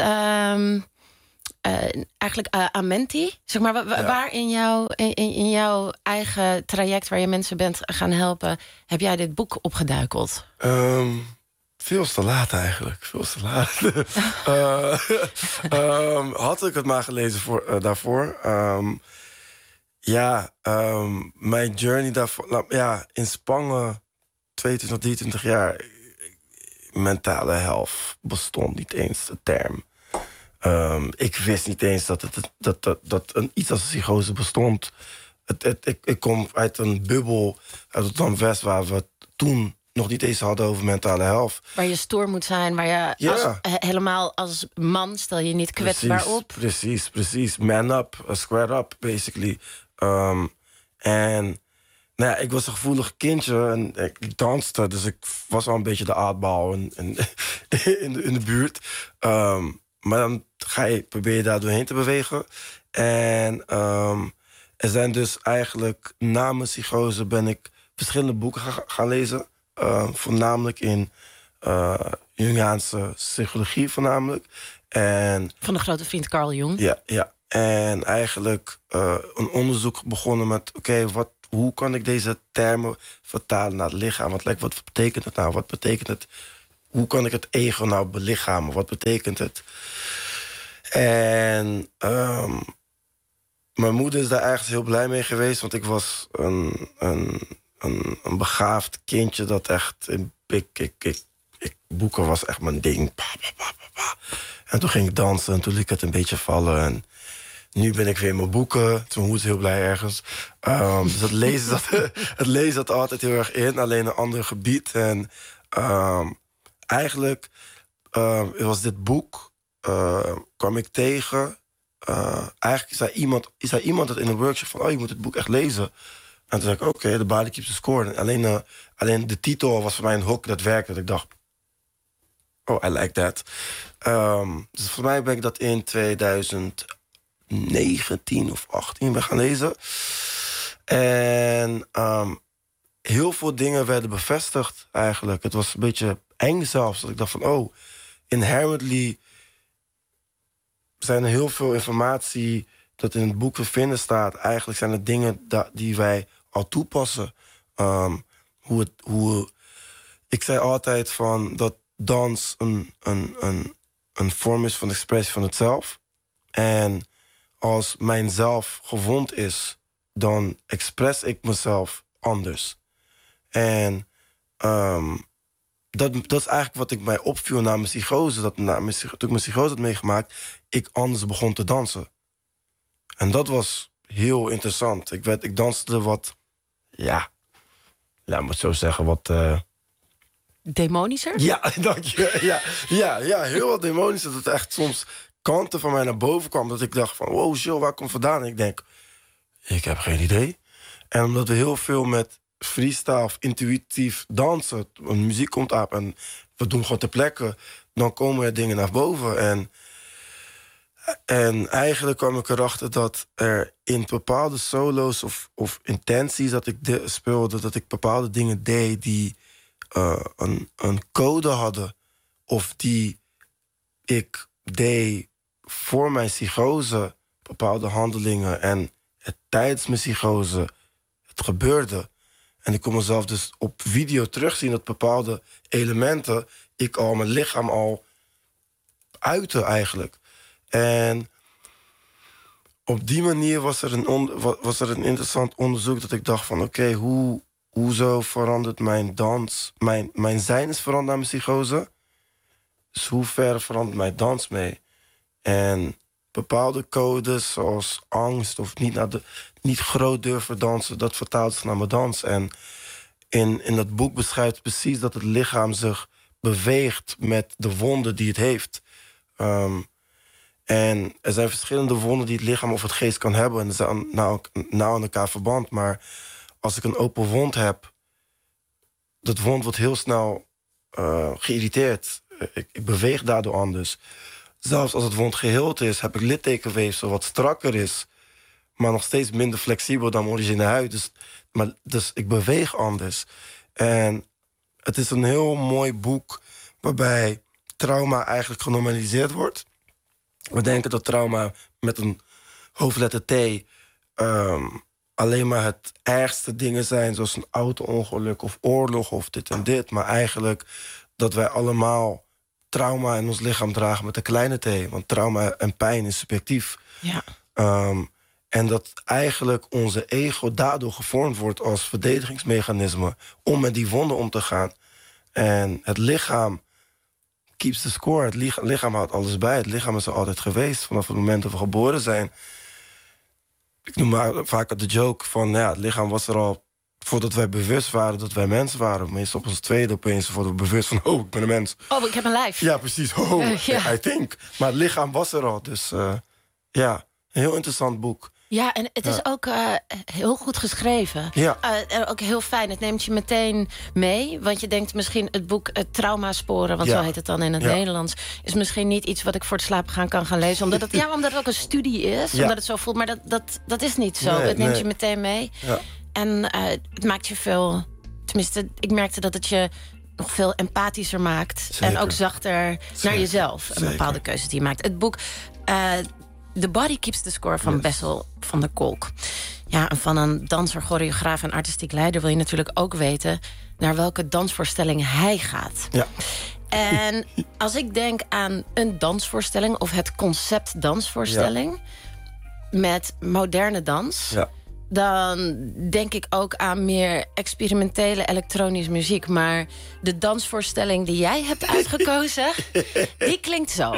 eigenlijk Amenti? Zeg maar, waar in jouw eigen traject waar je mensen bent gaan helpen, heb jij dit boek opgeduikeld? Veel te laat eigenlijk. Veel te laat. Had ik het maar gelezen daarvoor. Mijn journey daarvoor. In Spangen 22, 23 jaar, mentale health bestond niet eens, de term. Ik wist niet eens dat iets als een psychose bestond. Ik kom uit een bubbel uit Rotterdam-West waar we toen nog niet eens hadden over mentale health. Waar je stoer moet zijn, waar je helemaal als man stel je niet kwetsbaar op. Precies. Man up, square up, basically. En ik was een gevoelig kindje en ik danste, dus ik was al een beetje de oddball in de buurt. Maar dan probeer je daar doorheen te bewegen. En er zijn dus eigenlijk na mijn psychose ben ik verschillende boeken gaan lezen. Voornamelijk in Jungiaanse psychologie voornamelijk. En van de grote vriend Carl Jung. Ja. En eigenlijk een onderzoek begonnen met hoe kan ik deze termen vertalen naar het lichaam? Wat betekent het nou? Wat betekent het? Hoe kan ik het ego nou belichamen? Wat betekent het? En mijn moeder is daar eigenlijk heel blij mee geweest, want ik was een begaafd kindje dat echt boeken was echt mijn ding. En toen ging ik dansen en toen liet ik het een beetje vallen. En nu ben ik weer in mijn boeken. Toen moest ik heel blij ergens. Dus het lezen zat altijd heel erg in. Alleen een ander gebied. En eigenlijk was dit boek, kwam ik tegen. Eigenlijk zei iemand het in een workshop van, je moet het boek echt lezen. En toen zei ik, oké, The Body Keeps the Score. En alleen de titel was voor mij een hook dat werkte. Dat ik dacht, I like that. Dus voor mij ben ik dat in 2019 of 18 ben gaan lezen. En heel veel dingen werden bevestigd eigenlijk. Het was een beetje eng zelfs. Dat ik dacht van, inherently zijn er heel veel informatie dat in het boek te vinden staat. Eigenlijk zijn het dingen die wij al toepassen. Ik zei altijd van dans een vorm is van expressie van het zelf. En als mijn zelf gewond is, dan express ik mezelf anders. En dat is eigenlijk wat ik mij opviel na mijn psychose. Toen ik mijn psychose had meegemaakt, ik anders begon te dansen. En dat was heel interessant. Ik danste wat, laat me het zo zeggen, wat... Demonischer? Ja, dank je. Ja, heel wat demonischer. Dat het echt soms kanten van mij naar boven kwam. Dat ik dacht van, wow, Jill, waar komt vandaan? En ik denk, ik heb geen idee. En omdat we heel veel met freestyle of intuïtief dansen, muziek komt op en we doen gewoon ter plekke, dan komen er dingen naar boven. En eigenlijk kwam ik erachter dat er in bepaalde solo's of intenties dat ik speelde, dat ik bepaalde dingen deed die een code hadden, of die ik deed voor mijn psychose, bepaalde handelingen, en tijdens mijn psychose het gebeurde. En ik kon mezelf dus op video terugzien dat bepaalde elementen ik al mijn lichaam al uitte eigenlijk. En op die manier was er een interessant onderzoek dat ik dacht van oké, hoezo verandert mijn dans? Mijn zijn is veranderd na mijn psychose. Dus hoe ver verandert mijn dans mee? En bepaalde codes zoals angst of niet groot durven dansen, dat vertaalt zich naar mijn dans. En in dat boek beschrijft precies dat het lichaam zich beweegt met de wonden die het heeft. En er zijn verschillende wonden die het lichaam of het geest kan hebben. En ze zijn nauw aan elkaar verband. Maar als ik een open wond heb, dat wond wordt heel snel geïrriteerd. Ik beweeg daardoor anders. Zelfs als het wond geheeld is, heb ik littekenweefsel wat strakker is, maar nog steeds minder flexibel dan mijn originele huid. Dus ik beweeg anders. En het is een heel mooi boek waarbij trauma eigenlijk genormaliseerd wordt. We denken dat trauma met een hoofdletter T alleen maar het ergste dingen zijn, zoals een auto-ongeluk of oorlog of dit en dit. Maar eigenlijk dat wij allemaal trauma in ons lichaam dragen met een kleine t. Want trauma en pijn is subjectief. Ja. En dat eigenlijk onze ego daardoor gevormd wordt als verdedigingsmechanisme om met die wonden om te gaan. En het lichaam keeps the score. Het lichaam houdt alles bij. Het lichaam is er altijd geweest vanaf het moment dat we geboren zijn. Ik noem maar vaak de joke van het lichaam was er al voordat wij bewust waren dat wij mensen waren. Meestal op ons tweede opeens worden we bewust van ik ben een mens. Oh, ik heb een lijf. Ja, precies. I think. Maar het lichaam was er al. Dus een heel interessant boek. Ja, en het is ook heel goed geschreven. Ja. Ook heel fijn. Het neemt je meteen mee. Want je denkt misschien het boek Traumasporen, want zo heet het dan in het Nederlands, is misschien niet iets wat ik voor het slapen kan gaan lezen. Omdat het ook een studie is. Ja. Omdat het zo voelt. Maar dat is niet zo. Het neemt je meteen mee. Ja. En het maakt je veel... Tenminste, ik merkte dat het je nog veel empathischer maakt. Zeker. En ook zachter naar jezelf. En bepaalde keuzes die je maakt. Het boek The Body Keeps the Score van Bessel van der Kolk. Ja, en van een danser, choreograaf en artistiek leider wil je natuurlijk ook weten naar welke dansvoorstelling hij gaat. Ja. En als ik denk aan een dansvoorstelling of het concept dansvoorstelling met moderne dans, dan denk ik ook aan meer experimentele elektronische muziek. Maar de dansvoorstelling die jij hebt uitgekozen, die klinkt zo.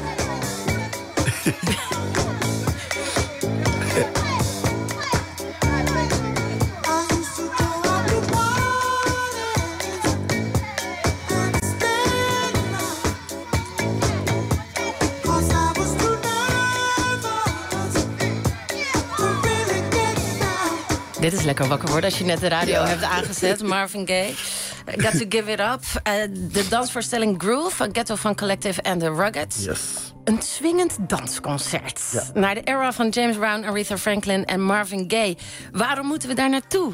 Dit is lekker wakker worden als je net de radio hebt aangezet. Marvin Gaye, Got to Give It Up. De dansvoorstelling Groove van Ghetto Funk Collective en The Ruggeds. Yes. Een swingend dansconcert. Naar de era van James Brown, Aretha Franklin en Marvin Gaye. Waarom moeten we daar naartoe?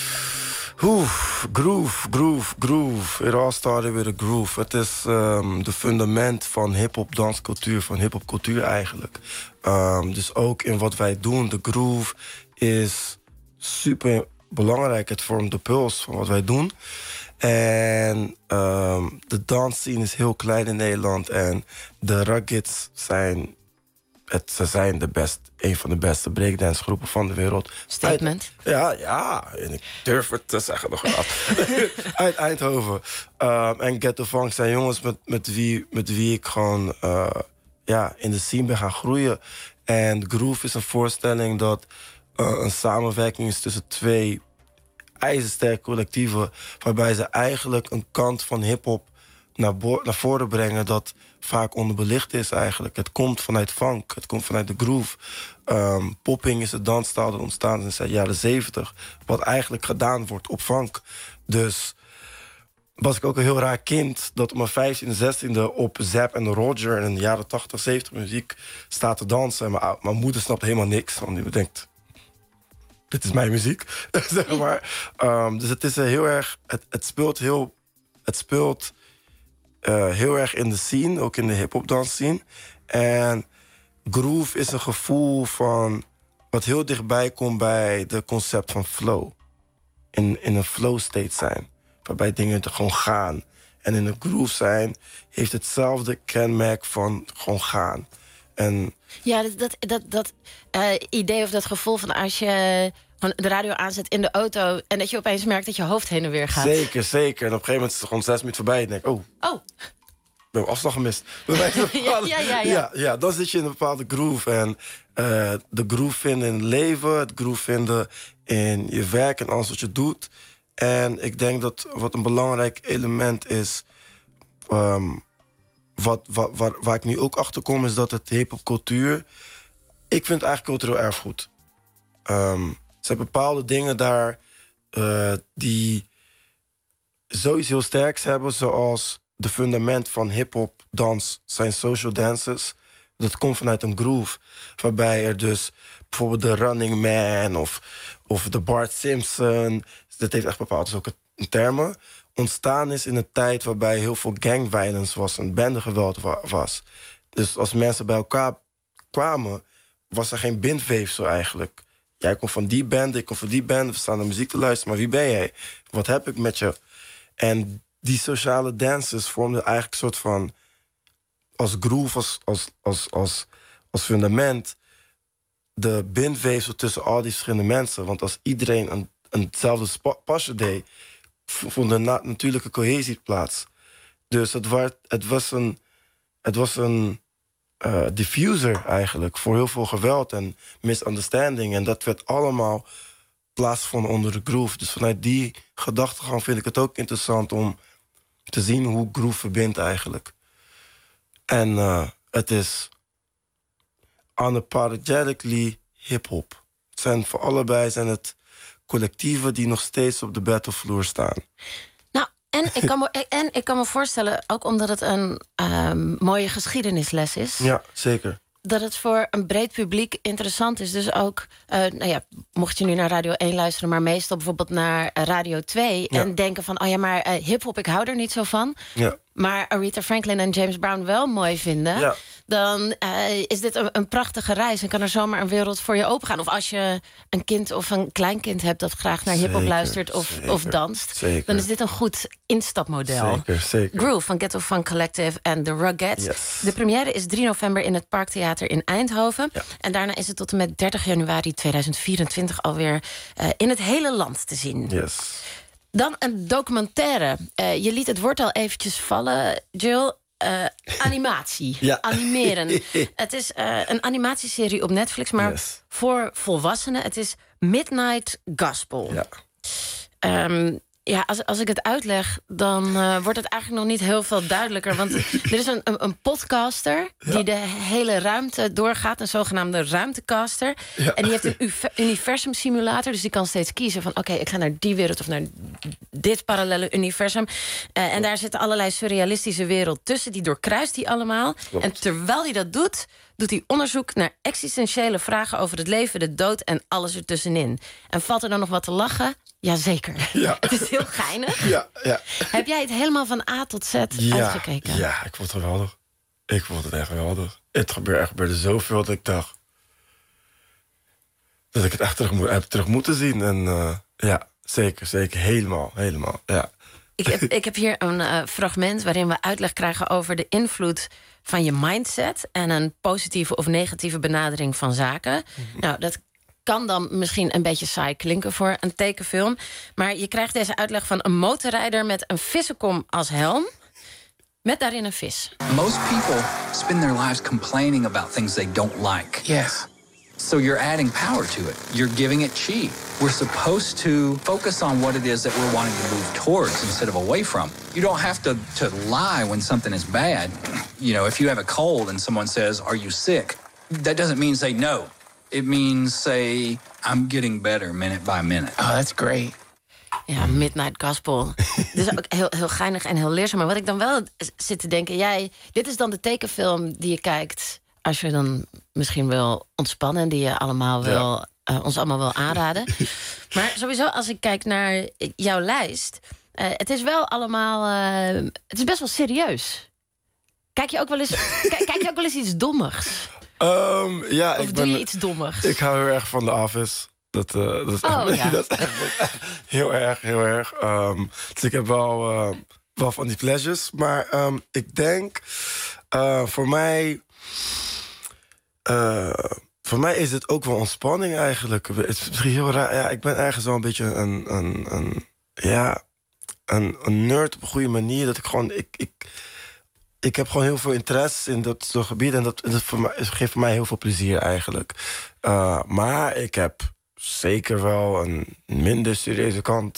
Groove. It all started with a groove. Het is de fundament van hip-hop danscultuur, van hip-hop cultuur eigenlijk. Dus ook in wat wij doen, de groove is super belangrijk. Het vormt de puls van wat wij doen. En de dansscene is heel klein in Nederland. En de Ruggeds zijn... Ze zijn een van de beste breakdancegroepen van de wereld. Statement. Ja, en ik durf het te zeggen nog wel. Uit Eindhoven. En Ghetto Funk zijn jongens met wie ik gewoon in de scene ben gaan groeien. En Groove is een voorstelling dat een samenwerking is tussen 2 ijzersterke collectieven, waarbij ze eigenlijk een kant van hiphop naar voren brengen dat vaak onderbelicht is eigenlijk. Het komt vanuit funk, het komt vanuit de groove. Popping is de dansstijl dat ontstaan is in de jaren 70, wat eigenlijk gedaan wordt op funk. Dus was ik ook een heel raar kind dat op mijn 15e, 16e op Zapp en Roger in de jaren 80, 70 muziek staat te dansen. En mijn moeder snapt helemaal niks, want die denkt, dit is mijn muziek, zeg maar. Dus het is heel erg, het speelt heel erg in de scene, ook in de hip-hop dansscene. En groove is een gevoel van wat heel dichtbij komt bij de concept van flow. In een flow state zijn, waarbij dingen er gewoon gaan. En in een groove zijn heeft hetzelfde kenmerk van gewoon gaan. En ja, dat idee of dat gevoel van als je de radio aanzet in de auto en dat je opeens merkt dat je hoofd heen en weer gaat. Zeker. En op een gegeven moment is het gewoon 6 minuten voorbij en denk ik, oh. We hebben afslag gemist. Ja, dan zit je in een bepaalde groove. En de groove vinden in het leven, het groove vinden in je werk en alles wat je doet. En ik denk dat wat een belangrijk element is, waar ik nu ook achter kom, is dat het hip-hop cultuur, ik vind het eigenlijk cultureel erfgoed. Er zijn bepaalde dingen daar die zoiets heel sterks hebben, zoals de fundament van hip-hop dans zijn social dances. Dat komt vanuit een groove, waarbij er dus bijvoorbeeld de Running Man of de Bart Simpson, dat heeft echt bepaalde zulke termen, ontstaan is in een tijd waarbij heel veel gang violence was en bendegeweld was. Dus als mensen bij elkaar kwamen, was er geen bindweefsel eigenlijk. Jij komt van die band, ik kom van die band, we staan naar muziek te luisteren, maar wie ben jij? Wat heb ik met je? En die sociale dances vormden eigenlijk een soort van, als groove, als fundament, de bindweefsel tussen al die verschillende mensen. Want als iedereen hetzelfde pasje deed, vond er natuurlijke cohesie plaats. Dus het was een diffuser eigenlijk voor heel veel geweld en misunderstanding. En dat werd allemaal plaatsgevonden onder de groove. Dus vanuit die gedachtegang vind ik het ook interessant om te zien hoe groove verbindt eigenlijk. En het is unapologetically hip-hop. Voor allebei zijn het collectieven die nog steeds op de battlevloer staan. Nou, en ik kan me voorstellen, ook omdat het een mooie geschiedenisles is, Ja, zeker. dat het voor een breed publiek interessant is. Dus ook, mocht je nu naar Radio 1 luisteren, maar meestal bijvoorbeeld naar Radio 2... en denken van, maar hiphop, ik hou er niet zo van. Ja. Maar Aretha Franklin en James Brown wel mooi vinden, dan is dit een prachtige reis en kan er zomaar een wereld voor je opengaan. Of als je een kind of een kleinkind hebt dat graag naar hiphop luistert of danst, dan is dit een goed instapmodel. Zeker. Groove van Ghetto Funk Collective en The Ruggeds. Yes. De première is 3 november in het Parktheater in Eindhoven. Ja. En daarna is het tot en met 30 januari 2024 alweer in het hele land te zien. Yes. Dan een documentaire. Je liet het woord al eventjes vallen, Jill. Animatie. Animeren. Het is een animatieserie op Netflix, maar voor volwassenen. Het is Midnight Gospel. Als ik het uitleg, dan wordt het eigenlijk nog niet heel veel duidelijker. Want er is een podcaster die de hele ruimte doorgaat. Een zogenaamde ruimtecaster. Ja. En die heeft een universumsimulator. Dus die kan steeds kiezen van, oké, ik ga naar die wereld of naar dit parallele universum. En daar zit allerlei surrealistische wereld tussen. Die doorkruist die allemaal. Klopt. En terwijl hij dat doet hij onderzoek naar existentiële vragen over het leven, de dood en alles ertussenin. En valt er dan nog wat te lachen? Jazeker. Ja. Het is heel geinig. Ja. Heb jij het helemaal van A tot Z uitgekeken? Ja, ik vond het geweldig. Ik vond het echt geweldig. Het gebeurde zoveel dat ik dacht dat ik het echt terug moeten zien. En zeker. Helemaal. Ja. Ik heb hier een fragment waarin we uitleg krijgen over de invloed van je mindset en een positieve of negatieve benadering van zaken. Nou, dat kan dan misschien een beetje saai klinken voor een tekenfilm. Maar je krijgt deze uitleg van een motorrijder met een vissenkom als helm, met daarin een vis. Most people spend their lives complaining about things they don't like. Yes. So you're adding power to it. You're giving it chi. We're supposed to focus on what it is that we're wanting to move towards instead of away from. You don't have to lie when something is bad. You know, if you have a cold and someone says, "Are you sick?" That doesn't mean say no. It means say, "I'm getting better minute by minute." Oh, that's great. Ja, Midnight Gospel. Dus ook heel geinig en heel leerzaam. Maar wat ik dan wel zit te denken, dit is dan de tekenfilm die je kijkt als je dan misschien wil ontspannen en die je allemaal ons allemaal wil aanraden. Maar sowieso, als ik kijk naar jouw lijst, het is wel allemaal, het is best wel serieus. Kijk je ook wel eens iets dommigs? Of doe je iets dommigs? Ik hou heel erg van The Office. Dat is echt heel erg. Dus ik heb wel van die pleasures. Maar ik denk, voor mij is het ook wel ontspanning eigenlijk. Het is misschien heel raar. Ja, ik ben ergens wel een beetje een nerd op een goede manier. Dat ik gewoon... Ik heb gewoon heel veel interesse in dat soort gebieden. En dat geeft voor mij heel veel plezier eigenlijk. Maar ik heb zeker wel een minder serieuze kant.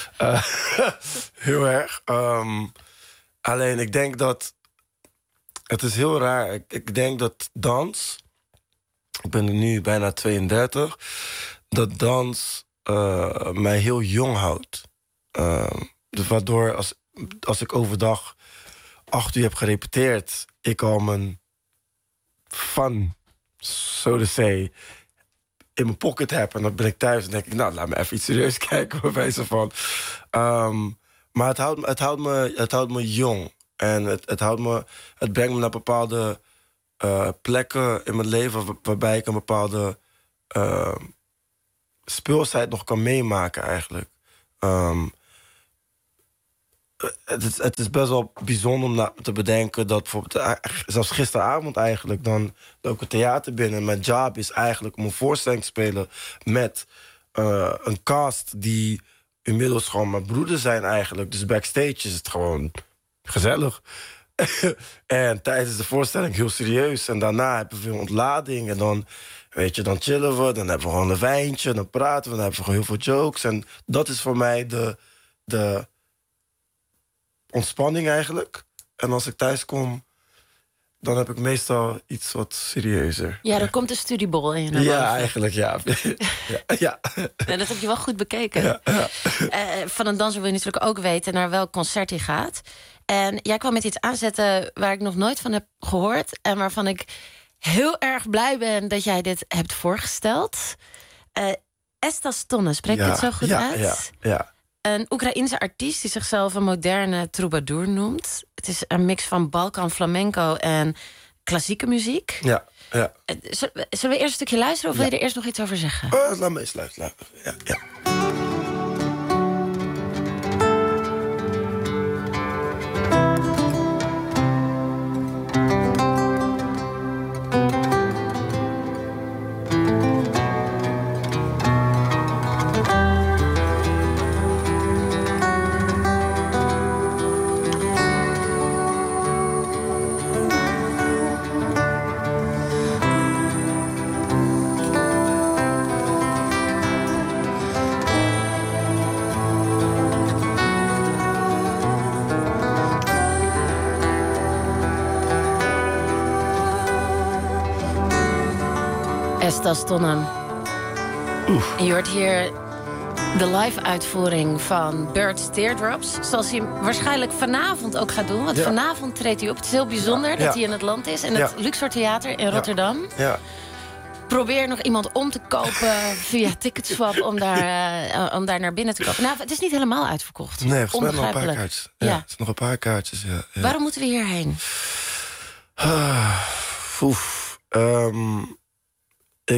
Heel erg. Alleen ik denk dat... Het is heel raar. Ik denk dat dans... Ik ben nu bijna 32. Dat dans mij heel jong houdt. Dus waardoor als ik overdag 8 uur heb gerepeteerd, ik al mijn fun, so to say, in mijn pocket heb. En dan ben ik thuis en denk ik, nou, laat me even iets serieus kijken. Bij wijze van. Maar het houdt me jong. En het brengt me naar bepaalde plekken in mijn leven waarbij ik een bepaalde speelsheid nog kan meemaken eigenlijk. Het is best wel bijzonder om te bedenken dat bijvoorbeeld, zelfs gisteravond eigenlijk, dan loop ik het theater binnen. Mijn job is eigenlijk om een voorstelling te spelen met een cast die inmiddels gewoon mijn broeders zijn eigenlijk. Dus backstage is het gewoon gezellig. En tijdens de voorstelling heel serieus. En daarna hebben we veel ontlading. En dan, weet je, dan chillen we. Dan hebben we gewoon een wijntje. Dan praten we. Dan hebben we gewoon heel veel jokes. En dat is voor mij de ontspanning eigenlijk. En als ik thuis kom, dan heb ik meestal iets wat serieuzer. Ja, dan komt de studiebol in je naar boven. Ja, eigenlijk, ja. Ja. En dat heb je wel goed bekeken. Ja. Van een danser wil je natuurlijk ook weten naar welk concert hij gaat. En jij kwam met iets aanzetten waar ik nog nooit van heb gehoord. En waarvan ik heel erg blij ben dat jij dit hebt voorgesteld. Estas Tonne, spreek je het zo goed uit? Ja. Een Oekraïense artiest die zichzelf een moderne troubadour noemt. Het is een mix van Balkan flamenco en klassieke muziek. Ja. Zullen we eerst een stukje luisteren of wil je er eerst nog iets over zeggen? Laat me eens luisteren. Ja. Estas Tonne. En je hoort hier de live-uitvoering van Bird's Teardrops. Zoals hij waarschijnlijk vanavond ook gaat doen. Want vanavond treedt hij op. Het is heel bijzonder dat hij in het land is. En het Luxor Theater in Rotterdam. Ja. Probeer nog iemand om te kopen via Ticketswap om daar naar binnen te komen. Nou, het is niet helemaal uitverkocht. Nee, volgens mij nog een paar kaartjes. Ja, er zijn nog een paar kaartjes, ja. Waarom moeten we hierheen?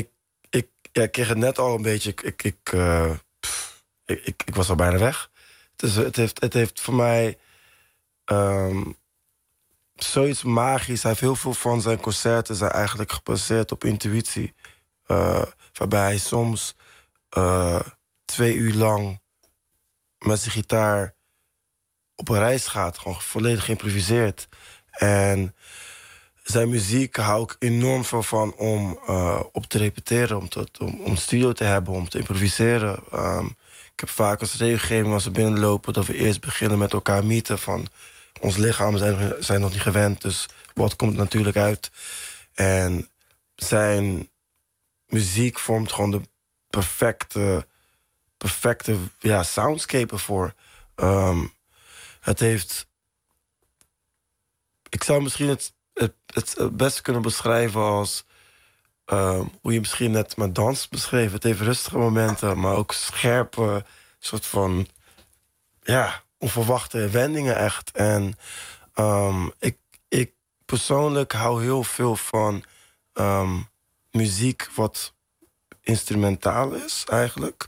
Ik kreeg het net al een beetje. Ik was al bijna weg. Het heeft voor mij zoiets magisch. Hij heeft heel veel van zijn concerten zijn eigenlijk gebaseerd op intuïtie. Waarbij hij soms 2 uur lang met zijn gitaar op een reis gaat. Gewoon volledig geïmproviseerd. En zijn muziek hou ik enorm veel van om op te repeteren. Om studio te hebben, om te improviseren. Ik heb vaak als regelgeving als we binnenlopen dat we eerst beginnen met elkaar meten van ons lichaam zijn nog niet gewend, dus wat komt natuurlijk uit. En zijn muziek vormt gewoon de perfecte soundscape ervoor. Het heeft... Ik zou misschien het best kunnen beschrijven als hoe je misschien net met dans beschreef. Het heeft rustige momenten, maar ook scherpe, soort van onverwachte wendingen echt. En ik persoonlijk hou heel veel van muziek wat instrumentaal is eigenlijk.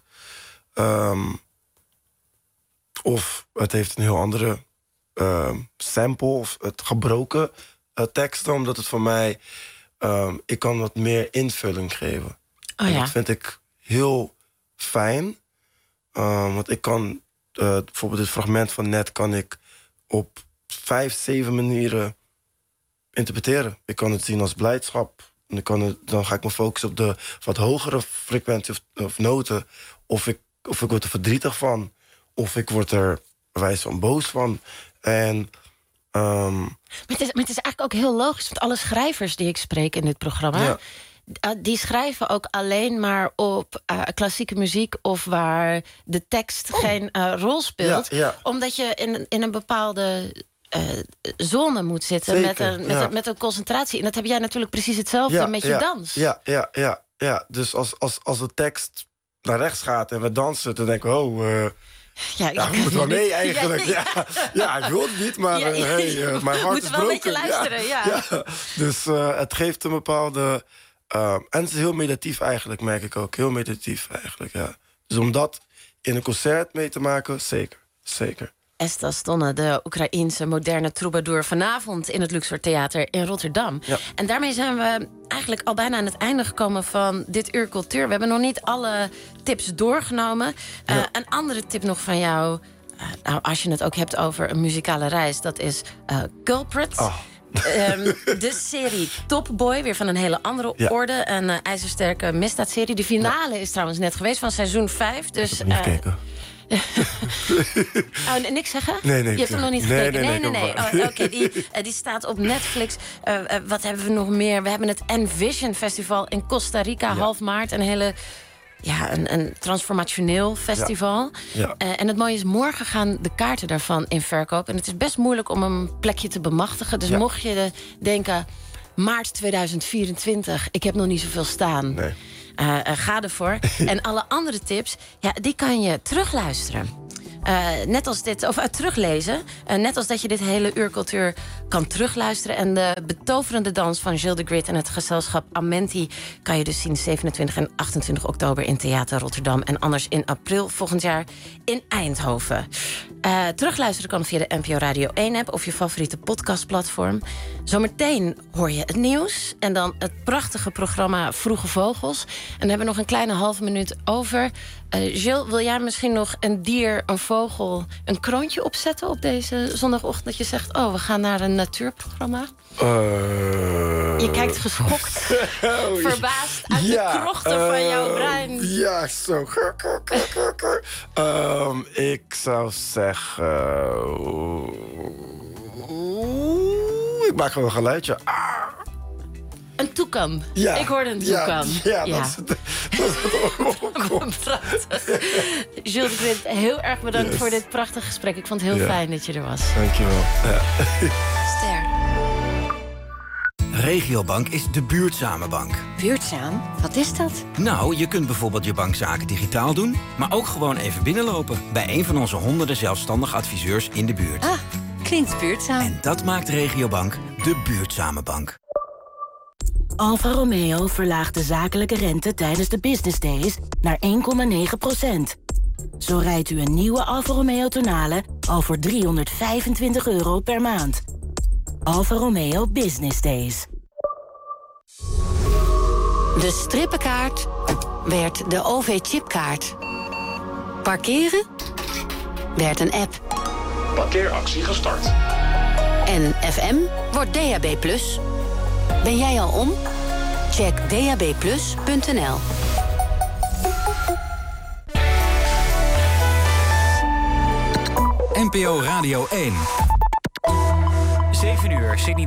Of het heeft een heel andere sample of het gebroken teksten, omdat het voor mij ik kan wat meer invulling geven. Oh, ja. Dat vind ik heel fijn. Want ik kan bijvoorbeeld dit fragment van net kan ik op 5-7 manieren interpreteren. Ik kan het zien als blijdschap. En dan ga ik me focussen op de wat hogere frequentie of noten. Of ik word er verdrietig van. Of ik word er wijs van boos van. En Maar het is eigenlijk ook heel logisch, want alle schrijvers die ik spreek in dit programma, die schrijven ook alleen maar op klassieke muziek of waar de tekst geen rol speelt. Omdat je in een bepaalde zone moet zitten met een concentratie. En dat heb jij natuurlijk precies hetzelfde met je dans. Ja. Dus als de tekst naar rechts gaat en we dansen, dan denken we, we moeten wel mee eigenlijk. Ja, ik wil het niet, maar mijn hart is broken. Moeten wel een beetje luisteren, ja. Dus het geeft een bepaalde... en het is heel meditatief eigenlijk, merk ik ook. Heel meditatief eigenlijk, ja. Dus om dat in een concert mee te maken, zeker. Esta Stonne, de Oekraïense moderne troubadour, vanavond in het Luxor Theater in Rotterdam. Ja. En daarmee zijn we eigenlijk al bijna aan het einde gekomen van dit uur cultuur. We hebben nog niet alle tips doorgenomen. Een andere tip nog van jou, als je het ook hebt over een muzikale reis, dat is Culprit. De serie Top Boy, weer van een hele andere orde. Een ijzersterke misdaadserie. De finale is trouwens net geweest van seizoen 5. Dus, ik heb niet gekeken. Niks zeggen? Nee. Je hebt hem nog niet gekeken? Nee. Oké, die staat op Netflix. Wat hebben we nog meer? We hebben het Envision Festival in Costa Rica, half maart. Een hele... een transformationeel festival. Ja. En het mooie is, morgen gaan de kaarten daarvan in verkoop. En het is best moeilijk om een plekje te bemachtigen. Dus mocht je denken, maart 2024, ik heb nog niet zoveel staan. Nee. Ga ervoor. En alle andere tips, die kan je terugluisteren. Net als dit, of teruglezen. Net als dat je dit hele uur cultuur kan terugluisteren. En de betoverende dans van Gilles de Grit en het gezelschap Amenti kan je dus zien 27 en 28 oktober in Theater Rotterdam. En anders in april volgend jaar in Eindhoven. Terugluisteren kan via de NPO Radio 1-app of je favoriete podcastplatform. Zometeen hoor je het nieuws. En dan het prachtige programma Vroege Vogels. En dan hebben we nog een kleine halve minuut over. Gilles, wil jij misschien nog een dier, een vogel, een kroontje opzetten op deze zondagochtend? Dat je zegt, we gaan naar een natuurprogramma. Je kijkt geschokt, verbaasd uit de krochten van jouw brein. Ja, zo. Ik zou zeggen... ik maak gewoon een geluidje. Een toekan. Ja. Ik hoorde een toekan. Ja. Dat is het. Prachtig. Gilles de Grit, heel erg bedankt voor dit prachtige gesprek. Ik vond het heel fijn dat je er was. Dankjewel. Ja. Ster. Regiobank is de buurtzame bank. Buurtzaam? Wat is dat? Nou, je kunt bijvoorbeeld je bankzaken digitaal doen, maar ook gewoon even binnenlopen bij een van onze honderden zelfstandige adviseurs in de buurt. Ah, klinkt buurtzaam. En dat maakt Regiobank de buurtzame bank. Alfa Romeo verlaagt de zakelijke rente tijdens de business days naar 1,9%. Zo rijdt u een nieuwe Alfa Romeo Tonale al voor €325 per maand. Alfa Romeo Business Days. De strippenkaart werd de OV-chipkaart. Parkeren werd een app. Parkeeractie gestart. En FM wordt DAB+. Ben jij al om? Check dabplus.nl. NPO Radio 1. 7 uur, Sydney